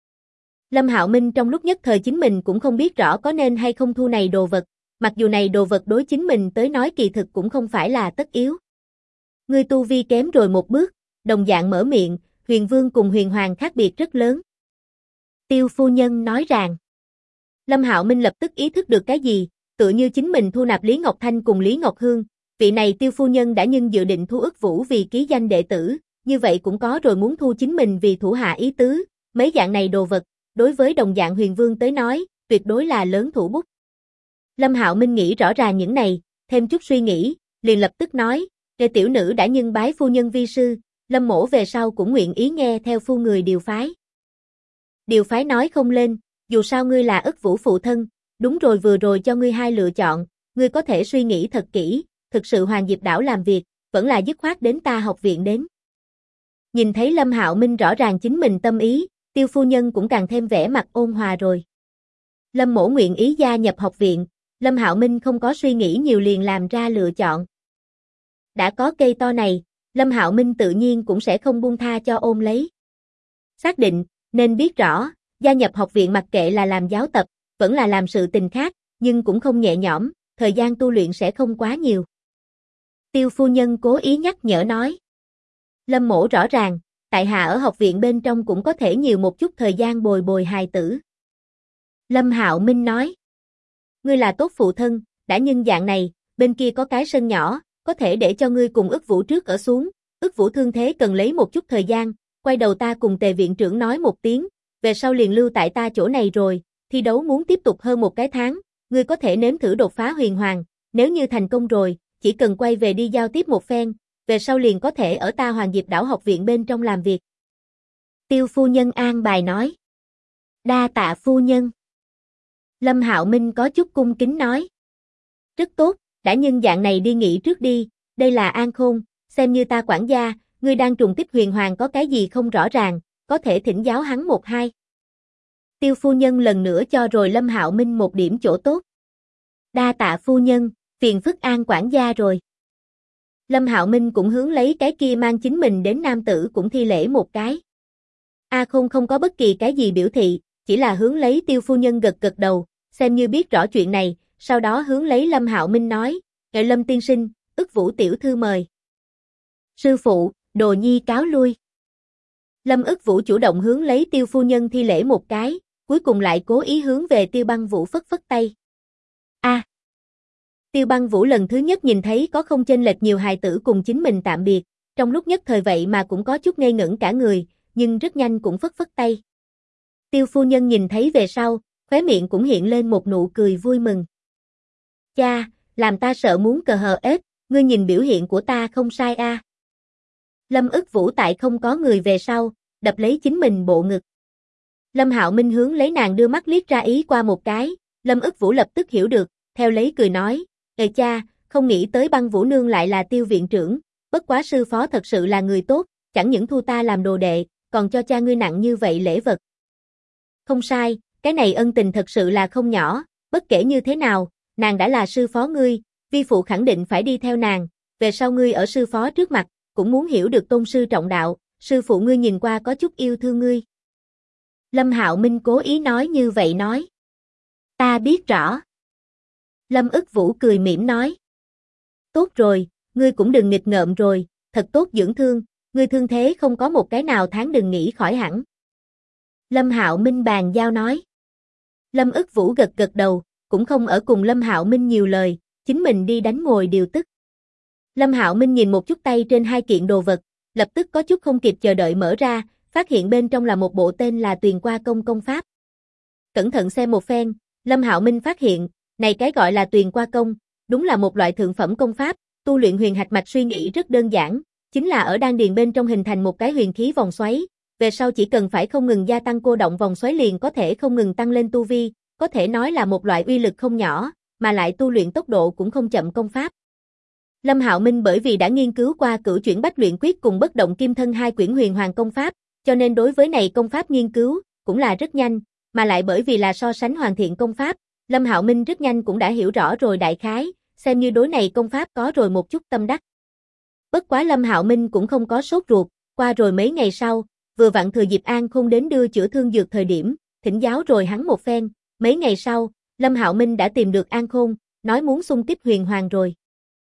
[SPEAKER 1] Lâm Hạo Minh trong lúc nhất thời chính mình cũng không biết rõ có nên hay không thu này đồ vật, mặc dù này đồ vật đối chính mình tới nói kỳ thực cũng không phải là tất yếu. Ngươi tu vi kém rồi một bước, đồng dạng mở miệng, huyền vương cùng huyền hoàng khác biệt rất lớn. Tiêu phu nhân nói rằng. Lâm Hạo Minh lập tức ý thức được cái gì, tựa như chính mình thu nạp Lý Ngọc Thanh cùng Lý Ngọc Hương, vị này Tiêu phu nhân đã nhưng dự định thu Ức Vũ vì ký danh đệ tử, như vậy cũng có rồi muốn thu chính mình vì thủ hạ ý tứ, mấy dạng này đồ vật, đối với đồng dạng huyền vương tới nói, tuyệt đối là lớn thủ bút. Lâm Hạo Minh nghĩ rõ ràng những này, thêm chút suy nghĩ, liền lập tức nói, "Kẻ tiểu nữ đã nhưng bái phu nhân vi sư, Lâm mỗ về sau cũng nguyện ý nghe theo phu người điều phái." Điều phái nói không lên, dù sao ngươi là Ức Vũ phụ thân, đúng rồi vừa rồi cho ngươi hai lựa chọn, ngươi có thể suy nghĩ thật kỹ, thực sự Hoàng Diệp đảo làm việc, vẫn là dứt khoát đến ta học viện đến. Nhìn thấy Lâm Hạo Minh rõ ràng chính mình tâm ý, Tiêu phu nhân cũng càng thêm vẻ mặt ôn hòa rồi. Lâm mỗ nguyện ý gia nhập học viện, Lâm Hạo Minh không có suy nghĩ nhiều liền làm ra lựa chọn. Đã có cây to này, Lâm Hạo Minh tự nhiên cũng sẽ không buông tha cho ôm lấy. Xác định, nên biết rõ, gia nhập học viện mặc kệ là làm giáo tập, vẫn là làm sự tình khác, nhưng cũng không nhẹ nhõm, thời gian tu luyện sẽ không quá nhiều. Tiêu phu nhân cố ý nhắc nhở nói. Lâm mỗ rõ ràng, tại hạ ở học viện bên trong cũng có thể nhiều một chút thời gian bồi bồi hài tử. Lâm Hạo Minh nói. Ngươi là tốt phụ thân, đã nhưng dạng này, bên kia có cái sân nhỏ, có thể để cho ngươi cùng Ức Vũ trước ở xuống, Ức Vũ thương thế cần lấy một chút thời gian, quay đầu ta cùng Tề viện trưởng nói một tiếng, về sau liền lưu tại ta chỗ này rồi, thi đấu muốn tiếp tục hơn một cái tháng, ngươi có thể nếm thử đột phá huyền hoàng, nếu như thành công rồi, chỉ cần quay về đi giao tiếp một phen, về sau liền có thể ở ta Hoàng Diệp Đảo học viện bên trong làm việc. Tiêu phu nhân an bài nói. Đa tạ phu nhân. Lâm Hạo Minh có chút cung kính nói. Rất tốt, đã nhân dạng này đi nghỉ trước đi, đây là An Khôn, xem như ta quản gia, ngươi đang trùng kích huyền hoàng có cái gì không rõ ràng, có thể thỉnh giáo hắn một hai. Tiêu phu nhân lần nữa cho rồi Lâm Hạo Minh một điểm chỗ tốt. Đa tạ phu nhân, phiền phức An quản gia rồi. Lâm Hạo Minh cũng hướng lấy cái kia mang chính mình đến nam tử cũng thi lễ một cái. A Khôn không có bất kỳ cái gì biểu thị, chỉ là hướng lấy Tiêu phu nhân gật gật đầu, xem như biết rõ chuyện này, sau đó hướng lấy Lâm Hạo Minh nói, Lâm tiên sinh, Ức Vũ tiểu thư mời. Sư phụ, đồ nhi cáo lui. Lâm Ức Vũ chủ động hướng lấy Tiêu phu nhân thi lễ một cái, cuối cùng lại cố ý hướng về Tiêu Băng Vũ phất phất tay. Tiêu Băng Vũ lần thứ nhất nhìn thấy có không chênh lệch nhiều hài tử cùng chính mình tạm biệt, trong lúc nhất thời vậy mà cũng có chút ngây ngẩn cả người, nhưng rất nhanh cũng phất phất tay. Tiêu phu nhân nhìn thấy về sau, khóe miệng cũng hiện lên một nụ cười vui mừng. Cha, làm ta sợ muốn cờ hờ ết, ngươi nhìn biểu hiện của ta không sai a. Lâm Ức Vũ tại không có người về sau, đập lấy chính mình bộ ngực. Lâm Hạo Minh hướng lấy nàng đưa mắt liếc ra ý qua một cái, Lâm Ức Vũ lập tức hiểu được, theo lấy cười nói, cha, không nghĩ tới Băng Vũ nương lại là Tiêu viện trưởng, bất quá sư phó thật sự là người tốt, chẳng những thu ta làm đồ đệ, còn cho cha ngươi nặng như vậy lễ vật. Không sai, cái này ân tình thật sự là không nhỏ, bất kể như thế nào, nàng đã là sư phó ngươi, vi phụ khẳng định phải đi theo nàng, về sau ngươi ở sư phó trước mặt, cũng muốn hiểu được tôn sư trọng đạo, sư phụ ngươi nhìn qua có chút yêu thương ngươi. Lâm Hạo Minh cố ý nói như vậy nói. Ta biết rõ. Lâm Ức Vũ cười mỉm nói. Tốt rồi, ngươi cũng đừng nghịch ngợm rồi, thật tốt dưỡng thương, ngươi thương thế không có một cái nào tháng đừng nghỉ khỏi hẳn. Lâm Hạo Minh bàn giao nói. Lâm Ức Vũ gật gật đầu, cũng không ở cùng Lâm Hạo Minh nhiều lời, chính mình đi đánh ngồi điều tức. Lâm Hạo Minh nhìn một chút tay trên hai kiện đồ vật, lập tức có chút không kịp chờ đợi mở ra, phát hiện bên trong là một bộ tên là Tuyền Qua Công công pháp. Cẩn thận xem một phen, Lâm Hạo Minh phát hiện, này cái gọi là Tuyền Qua Công, đúng là một loại thượng phẩm công pháp, tu luyện huyền hạch mạch suy nghĩ rất đơn giản, chính là ở đan điền bên trong hình thành một cái huyền khí vòng xoáy, về sau chỉ cần phải không ngừng gia tăng cô động vòng xoáy liền có thể không ngừng tăng lên tu vi, có thể nói là một loại uy lực không nhỏ, mà lại tu luyện tốc độ cũng không chậm công pháp. Lâm Hạo Minh bởi vì đã nghiên cứu qua Cửu Chuyển Bách Luyện Quyết cùng Bất Động Kim Thân hai quyển huyền hoàng công pháp, cho nên đối với này công pháp nghiên cứu cũng là rất nhanh, mà lại bởi vì là so sánh hoàn thiện công pháp, Lâm Hạo Minh rất nhanh cũng đã hiểu rõ rồi đại khái, xem như đối này công pháp có rồi một chút tâm đắc. Bất quá Lâm Hạo Minh cũng không có sốt ruột, qua rồi mấy ngày sau, vừa vặn thừa dịp An Khôn đến đưa chữa thương dược thời điểm, thỉnh giáo rồi hắn một phen, mấy ngày sau, Lâm Hạo Minh đã tìm được An Khôn, nói muốn xung kích huyền hoàng rồi.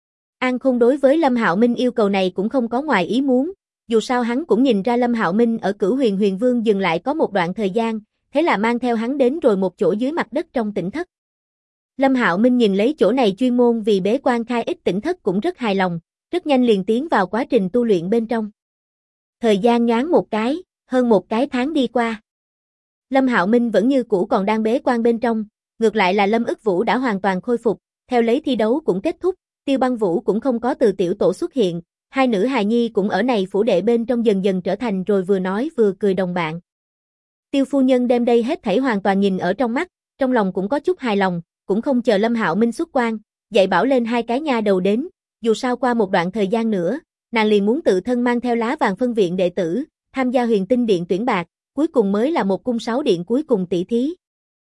[SPEAKER 1] An Khôn đối với Lâm Hạo Minh yêu cầu này cũng không có ngoài ý muốn, dù sao hắn cũng nhìn ra Lâm Hạo Minh ở Cửu Huyền Huyền Vương dừng lại có một đoạn thời gian, thế là mang theo hắn đến rồi một chỗ dưới mặt đất trong tỉnh thất. Lâm Hạo Minh nhìn lấy chỗ này chuyên môn vì bế quan khai ích tỉnh thất cũng rất hài lòng, rất nhanh liền tiến vào quá trình tu luyện bên trong. Thời gian nhoáng một cái, hơn một cái tháng đi qua. Lâm Hạo Minh vẫn như cũ còn đang bế quan bên trong, ngược lại là Lâm Ức Vũ đã hoàn toàn khôi phục, theo lấy thi đấu cũng kết thúc, Tiêu Băng Vũ cũng không có từ tiểu tổ xuất hiện, hai nữ hài nhi cũng ở này phủ đệ bên trong dần dần trở thành rồi vừa nói vừa cười đồng bạn. Tiêu phu nhân đem đây hết thảy hoàn toàn nhìn ở trong mắt, trong lòng cũng có chút hài lòng, cũng không chờ Lâm Hạo Minh xuất quan, dạy bảo lên hai cái nha đầu đến, dù sao qua một đoạn thời gian nữa, nàng liền muốn tự thân mang theo lá vàng phân viện đệ tử, tham gia Huyền Tinh Điện tuyển bạc, cuối cùng mới là một cung 6 điện cuối cùng tỷ thí.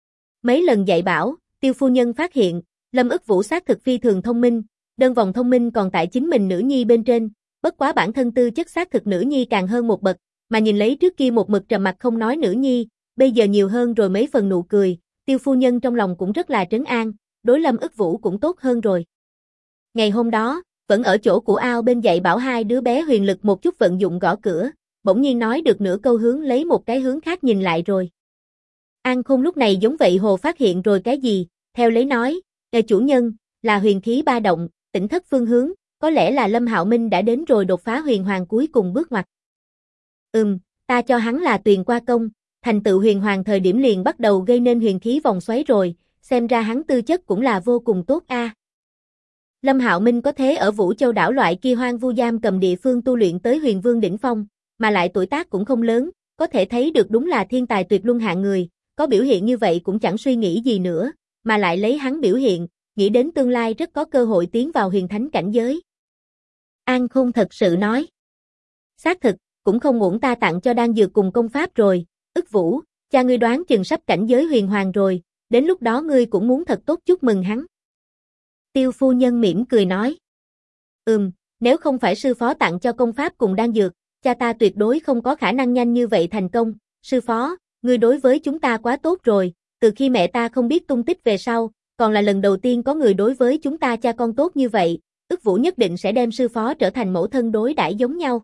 [SPEAKER 1] Mấy lần dạy bảo, Tiêu phu nhân phát hiện, Lâm Ức Vũ xác thực phi thường thông minh, đơn vòng thông minh còn tại chính mình nữ nhi bên trên, bất quá bản thân tư chất xác thực nữ nhi càng hơn một bậc, mà nhìn lấy trước kia một mực trầm mặc không nói nữ nhi, bây giờ nhiều hơn rồi mấy phần nụ cười, Tiêu phu nhân trong lòng cũng rất là trấn an, đối Lâm Ức Vũ cũng tốt hơn rồi. Ngày hôm đó, vẫn ở chỗ của ao bên dạy bảo hai đứa bé huyền lực một chút vận dụng gõ cửa, bỗng nhiên nói được nửa câu hướng lấy một cái hướng khác nhìn lại rồi. An Khôn lúc này giống vậy hồ phát hiện rồi cái gì, theo lấy nói, chủ nhân, là huyền khí ba động, tỉnh thất phương hướng, có lẽ là Lâm Hạo Minh đã đến rồi đột phá huyền hoàng cuối cùng bước ngoặt. Ta cho hắn là Tuyền Qua Công, thành tựu huyền hoàng thời điểm liền bắt đầu gây nên huyền khí vòng xoáy rồi, xem ra hắn tư chất cũng là vô cùng tốt a. Lâm Hạo Minh có thế ở Vũ Châu đảo loại kia hoang vu giam cầm địa phương tu luyện tới huyền vương đỉnh phong, mà lại tuổi tác cũng không lớn, có thể thấy được đúng là thiên tài tuyệt luân hạng người, có biểu hiện như vậy cũng chẳng suy nghĩ gì nữa, mà lại lấy hắn biểu hiện, nghĩ đến tương lai rất có cơ hội tiến vào huyền thánh cảnh giới. An Khôn thật sự nói. Xác thực, cũng không uổng ta tặng cho đan dược cùng công pháp rồi, ức Vũ, cha ngươi đoán chừng sắp cảnh giới huyền hoàng rồi, đến lúc đó ngươi cũng muốn thật tốt chúc mừng hắn. Tiêu phu nhân mỉm cười nói. Nếu không phải sư phó tặng cho công pháp cùng đan dược, cha ta tuyệt đối không có khả năng nhanh như vậy thành công, sư phó, ngươi đối với chúng ta quá tốt rồi, từ khi mẹ ta không biết tung tích về sau, còn là lần đầu tiên có người đối với chúng ta cha con tốt như vậy, ức Vũ nhất định sẽ đem sư phó trở thành mẫu thân đối đãi giống nhau.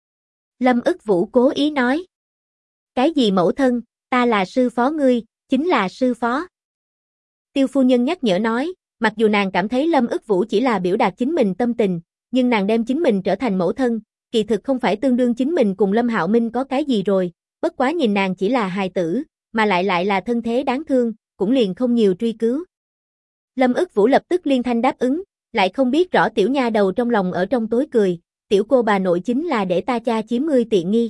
[SPEAKER 1] Lâm ức Vũ cố ý nói. Cái gì mẫu thân, ta là sư phó ngươi, chính là sư phó. Tiêu phu nhân nhắc nhở nói, mặc dù nàng cảm thấy Lâm ức Vũ chỉ là biểu đạt chính mình tâm tình, nhưng nàng đem chính mình trở thành mẫu thân, kỳ thực không phải tương đương chính mình cùng Lâm Hạo Minh có cái gì rồi, bất quá nhìn nàng chỉ là hài tử, mà lại là thân thế đáng thương, cũng liền không nhiều truy cứu. Lâm ức Vũ lập tức liên thanh đáp ứng, lại không biết rõ tiểu nha đầu trong lòng ở trong tối cười, tiểu cô bà nội chính là để ta cha chiếm ngươi tiện nghi.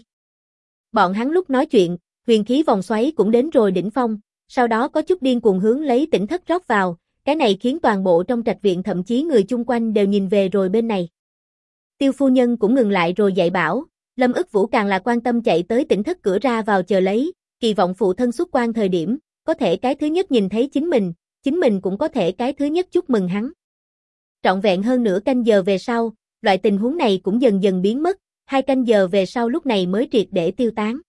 [SPEAKER 1] Bọn hắn lúc nói chuyện, huyền khí vòng xoáy cũng đến rồi đỉnh phong, sau đó có chút điên cuồng hướng lấy tỉnh thất rót vào, cái này khiến toàn bộ trong trạch viện thậm chí người chung quanh đều nhìn về rồi bên này. Tiêu phu nhân cũng ngừng lại rồi dạy bảo, Lâm ức Vũ càng là quan tâm chạy tới tỉnh thất cửa ra vào chờ lấy, kỳ vọng phụ thân xuất quan thời điểm, có thể cái thứ nhất nhìn thấy chính mình cũng có thể cái thứ nhất chúc mừng hắn. Trọn vẹn hơn nửa canh giờ về sau, loại tình huống này cũng dần dần biến mất, 2 canh giờ về sau lúc này mới triệt để tiêu tán.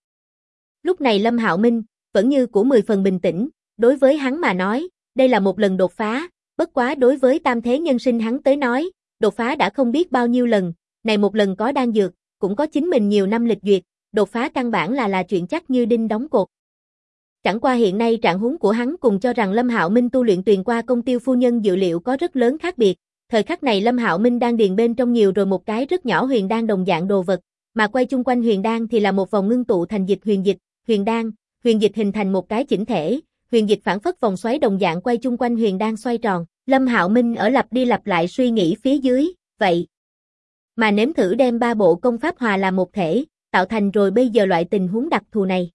[SPEAKER 1] Lúc này Lâm Hạo Minh, vẫn như của 10 phần bình tĩnh, đối với hắn mà nói, đây là một lần đột phá, bất quá đối với tam thế nhân sinh hắn tới nói, đột phá đã không biết bao nhiêu lần, này một lần có đan dược, cũng có chính mình nhiều năm lịch duyệt, đột phá căn bản là chuyện chắc như đinh đóng cột. Chẳng qua hiện nay trạng huống của hắn cùng cho rằng Lâm Hạo Minh tu luyện tuyền qua công tiêu phu nhân dự liệu có rất lớn khác biệt, thời khắc này Lâm Hạo Minh đang điền bên trong nhiều rồi một cái rất nhỏ huyền đan đồng dạng đồ vật, mà quay chung quanh huyền đan thì là một vòng ngưng tụ thành dịch, huyền đan, huyền dịch hình thành một cái chỉnh thể, huyền dịch phản phất vòng xoáy đồng dạng quay chung quanh huyền đan xoay tròn. Lâm Hạo Minh ở lặp đi lặp lại suy nghĩ phía dưới, vậy mà nếm thử đem 3 bộ công pháp hòa làm một thể, tạo thành rồi bây giờ loại tình huống đặc thù này.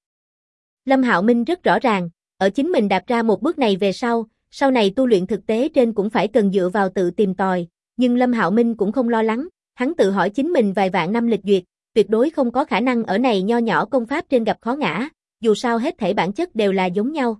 [SPEAKER 1] Lâm Hạo Minh rất rõ ràng, ở chính mình đạp ra một bước này về sau này tu luyện thực tế trên cũng phải cần dựa vào tự tìm tòi, nhưng Lâm Hạo Minh cũng không lo lắng, hắn tự hỏi chính mình vài vạn năm lịch duyệt, tuyệt đối không có khả năng ở này nho nhỏ công pháp trên gặp khó ngã, dù sao hết thảy bản chất đều là giống nhau.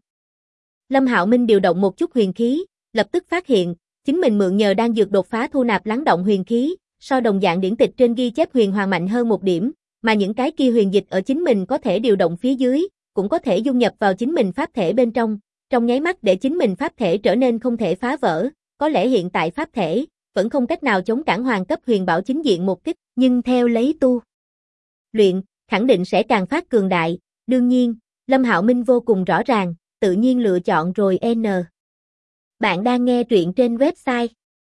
[SPEAKER 1] Lâm Hạo Minh điều động một chút huyền khí, lập tức phát hiện, chính mình mượn nhờ đan dược đột phá thu nạp lắng động huyền khí, so đồng dạng điển tịch trên ghi chép huyền hoàng mạnh hơn một điểm, mà những cái kia huyền dịch ở chính mình có thể điều động phía dưới, cũng có thể dung nhập vào chính mình pháp thể bên trong nháy mắt để chính mình pháp thể trở nên không thể phá vỡ, có lẽ hiện tại pháp thể vẫn không cách nào chống cản hoàng cấp huyền bảo chính diện một kích, nhưng theo lấy tu luyện, khẳng định sẽ càng phát cường đại, đương nhiên, Lâm Hạo Minh vô cùng rõ ràng, tự nhiên lựa chọn rồi N. Bạn đang nghe truyện trên website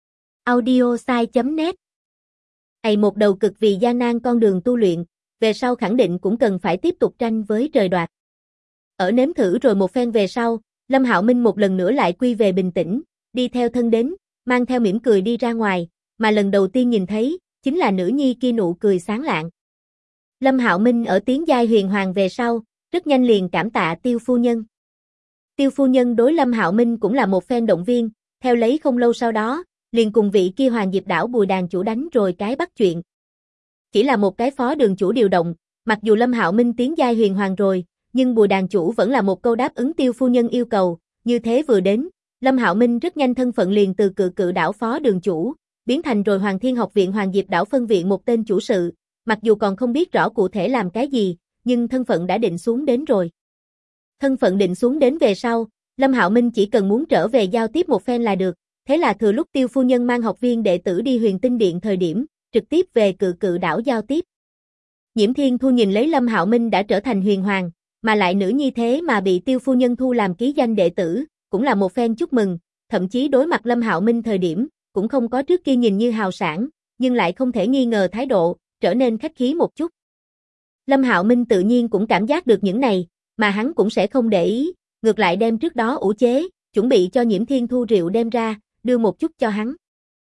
[SPEAKER 1] audiosai.net. Một đầu cực vì gian nan con đường tu luyện, về sau khẳng định cũng cần phải tiếp tục tranh với trời đoạt. Ở nếm thử rồi một phen về sau, Lâm Hạo Minh một lần nữa lại quy về bình tĩnh, đi theo thân đến, mang theo mỉm cười đi ra ngoài, mà lần đầu tiên nhìn thấy, chính là nữ nhi kia nụ cười sáng lạng. Lâm Hạo Minh ở tiến giai huyền hoàng về sau, rất nhanh liền cảm tạ Tiêu phu nhân. Tiêu phu nhân đối Lâm Hạo Minh cũng là một phen động viên, theo lấy không lâu sau đó, liền cùng vị kia Hoàng Diệp đảo Bùi đàn chủ đánh rồi cái bắt chuyện. Chỉ là một cái phó đường chủ điều động, mặc dù Lâm Hạo Minh tiến giai huyền hoàng rồi, nhưng Bùi đàn chủ vẫn là một câu đáp ứng Tiêu phu nhân yêu cầu, như thế vừa đến, Lâm Hạo Minh rất nhanh thân phận liền từ cự đảo phó đường chủ, biến thành rồi Hoàng Thiên Học viện Hoàng Diệp đảo phân viện một tên chủ sự, mặc dù còn không biết rõ cụ thể làm cái gì, nhưng thân phận đã định xuống đến rồi. Thân phận định xuống đến về sau, Lâm Hạo Minh chỉ cần muốn trở về giao tiếp một phen là được, thế là thừa lúc Tiêu phu nhân mang học viên đệ tử đi Huyền Tinh Điện thời điểm, trực tiếp về cự đảo giao tiếp. Nhiễm Thiên Thu nhìn lấy Lâm Hạo Minh đã trở thành huyền hoàng, mà lại nữ nhi thế mà bị Tiêu phu nhân thu làm ký danh đệ tử, cũng là một phen chúc mừng, thậm chí đối mặt Lâm Hạo Minh thời điểm, cũng không có trước kia nhìn như hào sảng, nhưng lại không thể nghi ngờ thái độ, trở nên khách khí một chút. Lâm Hạo Minh tự nhiên cũng cảm giác được những này, mà hắn cũng sẽ không để ý, ngược lại đem trước đó ủ chế, chuẩn bị cho Nhiễm Thiên Thu rượu đem ra, đưa một chút cho hắn.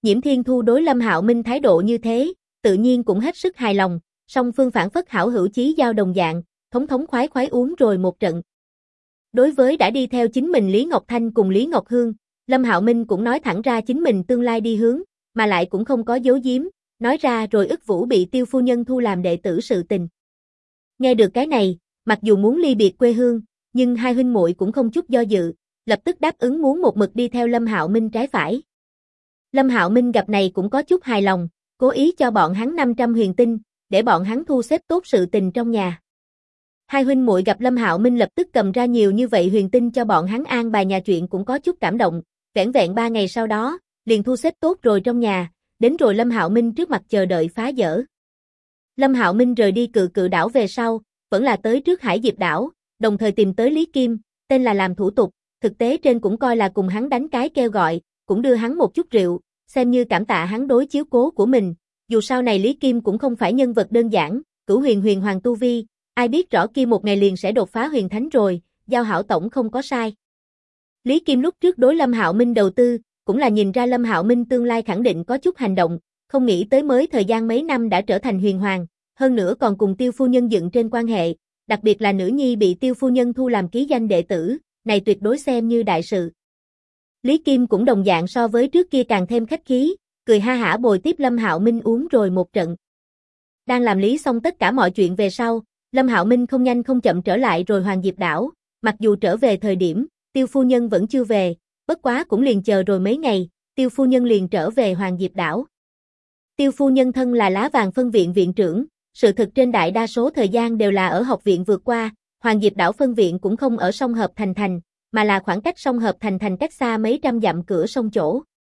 [SPEAKER 1] Nhiễm Thiên Thu đối Lâm Hạo Minh thái độ như thế, tự nhiên cũng hết sức hài lòng, song phương phản phất hảo hữu chí giao đồng dạng, thống thống khoái khoái uống rồi một trận. Đối với đã đi theo chính mình Lý Ngọc Thanh cùng Lý Ngọc Hương, Lâm Hạo Minh cũng nói thẳng ra chính mình tương lai đi hướng, mà lại cũng không có giấu giếm, nói ra rồi ức vũ bị Tiêu phu nhân thu làm đệ tử sự tình. Nghe được cái này, mặc dù muốn ly biệt quê hương, nhưng hai huynh muội cũng không chút do dự, lập tức đáp ứng muốn một mực đi theo Lâm Hạo Minh trái phải. Lâm Hạo Minh gặp này cũng có chút hài lòng, cố ý cho bọn hắn 500 huyền tinh, để bọn hắn thu xếp tốt sự tình trong nhà. Hai huynh muội gặp Lâm Hạo Minh lập tức cầm ra nhiều như vậy huyền tinh cho bọn hắn an bài nhà chuyện cũng có chút cảm động, vẻn vẹn 3 ngày sau đó, liền thu xếp tốt rồi trong nhà, đến rồi Lâm Hạo Minh trước mặt chờ đợi phá dỡ. Lâm Hạo Minh rời đi Cự Cự đảo về sau, vẫn là tới trước Hải Diệp đảo, đồng thời tìm tới Lý Kim, tên là làm thủ tục, thực tế trên cũng coi là cùng hắn đánh cái kêu gọi, cũng đưa hắn một chút rượu, xem như cảm tạ hắn đối chiếu cố của mình, dù sau này Lý Kim cũng không phải nhân vật đơn giản, cửu huyền hoàng tu vi, ai biết rõ kia một ngày liền sẽ đột phá huyền thánh rồi, giao hảo tổng không có sai. Lý Kim lúc trước đối Lâm Hạo Minh đầu tư, cũng là nhìn ra Lâm Hạo Minh tương lai khẳng định có chút hành động, không nghĩ tới mới thời gian mấy năm đã trở thành huyền hoàng, hơn nữa còn cùng Tiêu phu nhân dựng trên quan hệ, đặc biệt là nữ nhi bị Tiêu phu nhân thu làm ký danh đệ tử, này tuyệt đối xem như đại sự. Lý Kim cũng đồng dạng so với trước kia càng thêm khách khí, cười ha hả bồi tiếp Lâm Hạo Minh uống rồi một trận. Đang làm lý xong tất cả mọi chuyện về sau, Lâm Hạo Minh không nhanh không chậm trở lại rồi Hoàng Diệp đảo, mặc dù trở về thời điểm, Tiêu phu nhân vẫn chưa về, bất quá cũng liền chờ rồi mấy ngày, Tiêu phu nhân liền trở về Hoàng Diệp đảo. Tiêu phu nhân thân là lá vàng phân viện viện trưởng, sự thực trên đại đa số thời gian đều là ở học viện vượt qua, Hoàng Diệp đảo phân viện cũng không ở sông Hợp Thành, mà là khoảng cách sông Hợp Thành cách xa mấy trăm dặm cửa sông chỗ.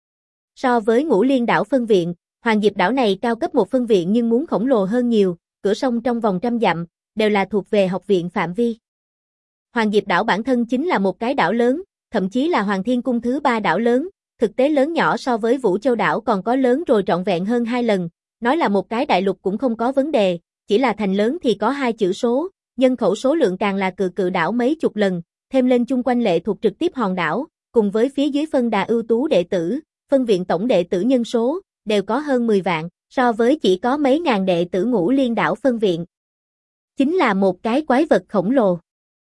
[SPEAKER 1] So với Ngũ Liên đảo phân viện, Hoàng Diệp đảo này cao cấp một phân viện nhưng muốn khổng lồ hơn nhiều, cửa sông trong vòng trăm dặm, đều là thuộc về học viện phạm vi. Hoàng Diệp đảo bản thân chính là một cái đảo lớn, thậm chí là Hoàng Thiên Cung thứ 3 đảo lớn, thực tế lớn nhỏ so với Vũ Châu đảo còn có lớn rồi trọn vẹn hơn 2 lần, nói là một cái đại lục cũng không có vấn đề, chỉ là thành lớn thì có 2 chữ số, nhân khẩu số lượng càng là Cự Cự đảo mấy chục lần, thêm lên chung quanh lệ thuộc trực tiếp hòn đảo, cùng với phía dưới phân đà ưu tú đệ tử, phân viện tổng đệ tử nhân số, đều có hơn 10 vạn, so với chỉ có mấy ngàn đệ tử Ngũ Liên đảo phân viện. Chính là một cái quái vật khổng lồ.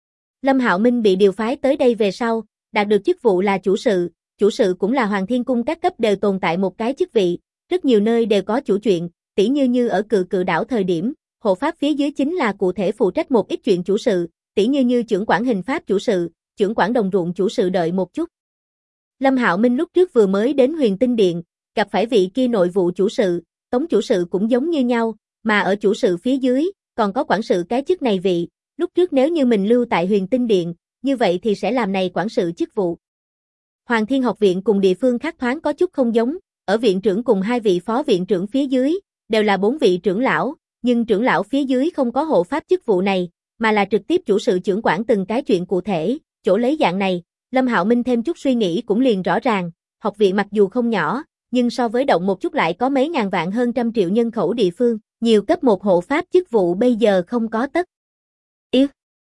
[SPEAKER 1] Lâm Hạo Minh bị điều phái tới đây về sau, đạt được chức vụ là chủ sự cũng là Hoàng Thiên Cung các cấp đều tồn tại một cái chức vị, rất nhiều nơi đều có chủ chuyện, tỉ như ở Cự Cự đảo thời điểm, hộ pháp phía dưới chính là cụ thể phụ trách một ít chuyện chủ sự, tỉ như trưởng quản hình pháp chủ sự, trưởng quản đồng ruộng chủ sự đợi một chút. Lâm Hạo Minh lúc trước vừa mới đến Huyền Tinh Điện, gặp phải vị kia nội vụ chủ sự, tống chủ sự cũng giống như nhau, mà ở chủ sự phía dưới, còn có quản sự cái chức này vị, lúc trước nếu như mình lưu tại Huyền Tinh Điện, như vậy thì sẽ làm này quản sự chức vụ. Hoàng Thiên học viện cùng địa phương khác thoáng có chút không giống, ở viện trưởng cùng 2 vị phó viện trưởng phía dưới, đều là 4 vị trưởng lão, nhưng trưởng lão phía dưới không có hộ pháp chức vụ này, mà là trực tiếp chủ sự trưởng quản từng cái chuyện cụ thể, chỗ lấy dạng này, Lâm Hạo Minh thêm chút suy nghĩ cũng liền rõ ràng, học viện mặc dù không nhỏ, nhưng so với động một chút lại có mấy ngàn vạn hơn trăm triệu nhân khẩu địa phương, nhiều cấp một hộ pháp chức vụ bây giờ không có tất yếu.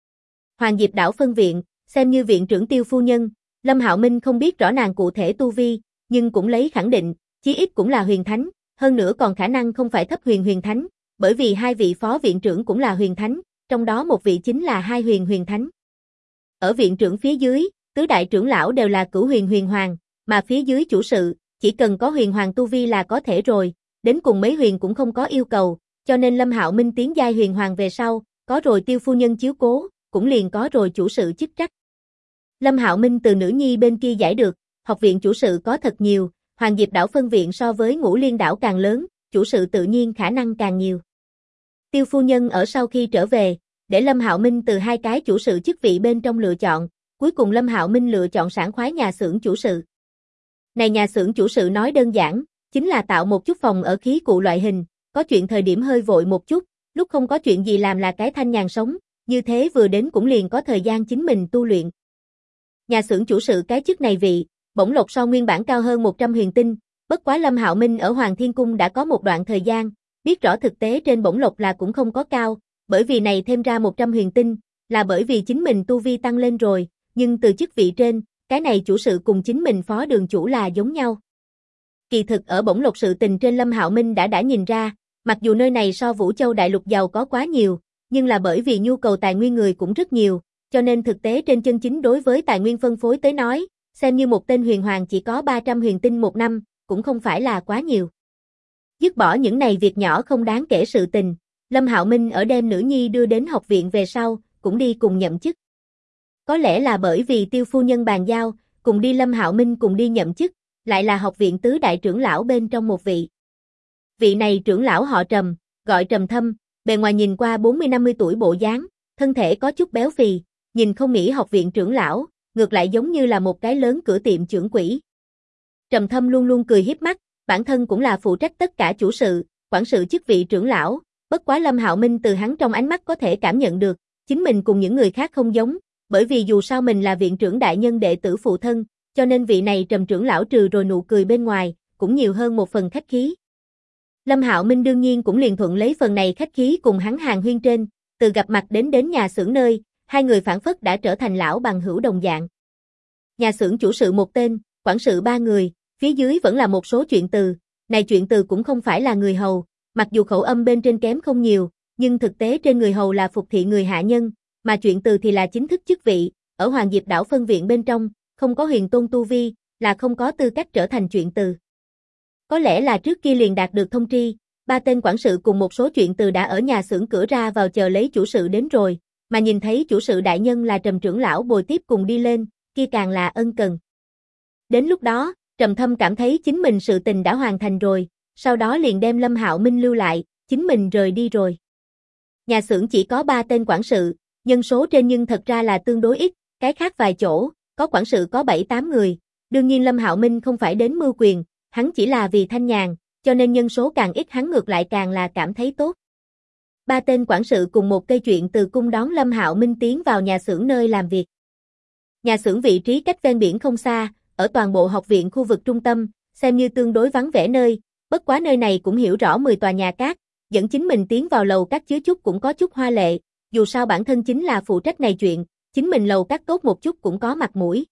[SPEAKER 1] Hoàng Diệp đảo phân viện, xem như viện trưởng Tiêu phu nhân, Lâm Hạo Minh không biết rõ nàng cụ thể tu vi, nhưng cũng lấy khẳng định, chí ít cũng là huyền thánh, hơn nữa còn khả năng không phải thấp huyền thánh, bởi vì 2 vị phó viện trưởng cũng là huyền thánh, trong đó một vị chính là 2 huyền thánh. Ở viện trưởng phía dưới, tứ đại trưởng lão đều là cửu huyền hoàng, mà phía dưới chủ sự, chỉ cần có huyền hoàng tu vi là có thể rồi, đến cùng mấy huyền cũng không có yêu cầu, cho nên Lâm Hạo Minh tiến giai huyền hoàng về sau, có rồi Tiêu phu nhân chiếu cố, cũng liền có rồi chủ sự chức trách. Lâm Hạo Minh từ nữ nhi bên kia giải được, học viện chủ sự có thật nhiều, Hoàng Diệp đảo phân viện so với Ngũ Liên đảo càng lớn, chủ sự tự nhiên khả năng càng nhiều. Tiêu phu nhân ở sau khi trở về, để Lâm Hạo Minh từ 2 cái chủ sự chức vị bên trong lựa chọn, cuối cùng Lâm Hạo Minh lựa chọn sảng khoái nhà xưởng chủ sự. Này nhà xưởng chủ sự nói đơn giản, chính là tạo một chút phòng ở khí cụ loại hình, có chuyện thời điểm hơi vội một chút, lúc không có chuyện gì làm là cái thanh nhàn sống, như thế vừa đến cũng liền có thời gian chính mình tu luyện. Nhà xưởng chủ sự cái chức này vị, bổng lộc so nguyên bản cao hơn 100 huyền tinh, bất quá Lâm Hạo Minh ở Hoàng Thiên Cung đã có một đoạn thời gian, biết rõ thực tế trên bổng lộc là cũng không có cao, bởi vì này thêm ra 100 huyền tinh, là bởi vì chính mình tu vi tăng lên rồi, nhưng từ chức vị trên, cái này chủ sự cùng chính mình phó đường chủ là giống nhau. Kỳ thực ở bổng lộc sự tình trên Lâm Hạo Minh đã nhìn ra, mặc dù nơi này so Vũ Châu Đại Lục giàu có quá nhiều, nhưng là bởi vì nhu cầu tài nguyên người cũng rất nhiều, cho nên thực tế trên chân chính đối với tài nguyên phân phối tới nói, xem như một tên huyền hoàng chỉ có 300 huyền tinh một năm, cũng không phải là quá nhiều. Dứt bỏ những này việc nhỏ không đáng kể sự tình, Lâm Hạo Minh ở đem nữ nhi đưa đến học viện về sau, cũng đi cùng nhậm chức. Có lẽ là bởi vì Tiêu phu nhân bàn giao, cùng đi Lâm Hạo Minh cùng đi nhậm chức, lại là học viện tứ đại trưởng lão bên trong một vị. Vị này trưởng lão họ Trầm, gọi Trầm Thâm, bề ngoài nhìn qua 40-50 tuổi bộ dáng, thân thể có chút béo phì, nhìn không nghĩ học viện trưởng lão, ngược lại giống như là một cái lớn cửa tiệm trưởng quỹ. Trầm Thâm luôn luôn cười hiếp mắt, bản thân cũng là phụ trách tất cả chủ sự, quản sự chức vị trưởng lão, bất quá Lâm Hạo Minh từ hắn trong ánh mắt có thể cảm nhận được, chính mình cùng những người khác không giống, bởi vì dù sao mình là viện trưởng đại nhân đệ tử phụ thân, cho nên vị này Trầm trưởng lão trừ rồi nụ cười bên ngoài, cũng nhiều hơn một phần khách khí. Lâm Hạo Minh đương nhiên cũng liền thuận lấy phần này khách khí cùng hắn hàn huyên trên, từ gặp mặt đến nhà xưởng nơi, hai người phảng phất đã trở thành lão bằng hữu đồng dạng. Nhà xưởng chủ sự một tên, quản sự ba người, phía dưới vẫn là một số chuyện từ, này chuyện từ cũng không phải là người hầu, mặc dù khẩu âm bên trên kém không nhiều, nhưng thực tế trên người hầu là phục thị người hạ nhân, mà chuyện từ thì là chính thức chức vị, ở Hoàng Diệp đảo phân viện bên trong, không có huyền tôn tu vi, là không có tư cách trở thành chuyện từ. Có lẽ là trước kia liền đạt được thông tri, ba tên quản sự cùng một số chuyện từ đã ở nhà xưởng cửa ra vào chờ lấy chủ sự đến rồi, mà nhìn thấy chủ sự đại nhân là Trầm trưởng lão bồi tiếp cùng đi lên, kia càng là ân cần. Đến lúc đó, Trầm Thâm cảm thấy chính mình sự tình đã hoàn thành rồi, sau đó liền đem Lâm Hạo Minh lưu lại, chính mình rời đi rồi. Nhà xưởng chỉ có 3 tên quản sự, nhân số trên nhưng thật ra là tương đối ít, cái khác vài chỗ, có quản sự có 7-8 người, đương nhiên Lâm Hạo Minh không phải đến mưu quyền, hắn chỉ là vì thanh nhàn, cho nên nhân số càng ít hắn ngược lại càng là cảm thấy tốt. 3 tên quản sự cùng một cây chuyện từ cung đón Lâm Hạo Minh tiến vào nhà xưởng nơi làm việc. Nhà xưởng vị trí cách ven biển không xa, ở toàn bộ học viện khu vực trung tâm, xem như tương đối vắng vẻ nơi, bất quá nơi này cũng hiểu rõ 10 tòa nhà cát, dẫn chính mình tiến vào lầu cát chứa chút cũng có chút hoa lệ, dù sao bản thân chính là phụ trách này chuyện, chính mình lầu cát tốt một chút cũng có mặt mũi.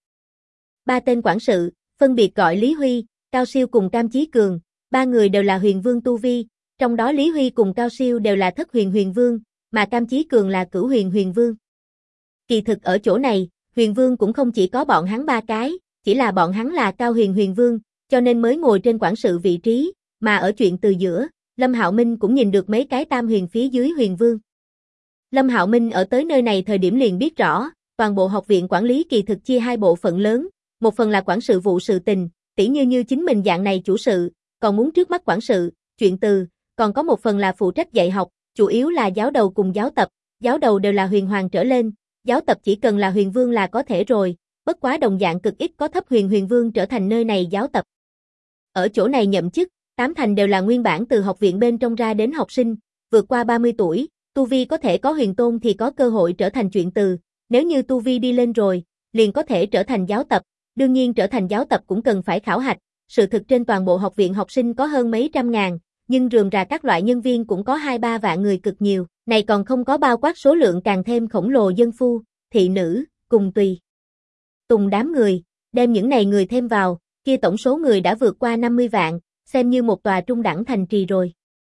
[SPEAKER 1] 3 tên quản sự, phân biệt gọi Lý Huy, Cao Siêu cùng Cam Chí Cường, 3 người đều là huyền vương tu vi, trong đó Lý Huy cùng Cao Siêu đều là thất huyền huyền vương, mà Cam Chí Cường là cửu huyền huyền vương. Kỳ thực ở chỗ này, huyền vương cũng không chỉ có bọn hắn 3 cái, chỉ là bọn hắn là cao huyền huyền vương, cho nên mới ngồi trên quản sự vị trí, mà ở chuyện từ giữa, Lâm Hạo Minh cũng nhìn được mấy cái tam huyền phía dưới huyền vương. Lâm Hạo Minh ở tới nơi này thời điểm liền biết rõ, toàn bộ học viện quản lý kỳ thực chia 2 bộ phận lớn, một phần là quản sự vụ sự tình, tỉ như chính mình dạng này chủ sự, còn muốn trước mắt quản sự, chuyện từ, còn có một phần là phụ trách dạy học, chủ yếu là giáo đầu cùng giáo tập, giáo đầu đều là huyền hoàng trở lên, giáo tập chỉ cần là huyền vương là có thể rồi, bất quá đồng dạng cực ít có thấp huyền huyền vương trở thành nơi này giáo tập. Ở chỗ này nhậm chức, 8 thành đều là nguyên bản từ học viện bên trong ra đến học sinh, vượt qua 30 tuổi, tu vi có thể có huyền tôn thì có cơ hội trở thành chuyện từ, nếu như tu vi đi lên rồi, liền có thể trở thành giáo tập, đương nhiên trở thành giáo tập cũng cần phải khảo hạch, sự thực trên toàn bộ học viện học sinh có hơn mấy trăm ngàn, nhưng rườm rà các loại nhân viên cũng có 2-3 vạn người cực nhiều, này còn không có bao quát số lượng càng thêm khổng lồ dân phu, thị nữ, cùng tùy tùng đám người, đem những này người thêm vào, kia tổng số người đã vượt qua 50 vạn, xem như một tòa trung đẳng thành trì rồi.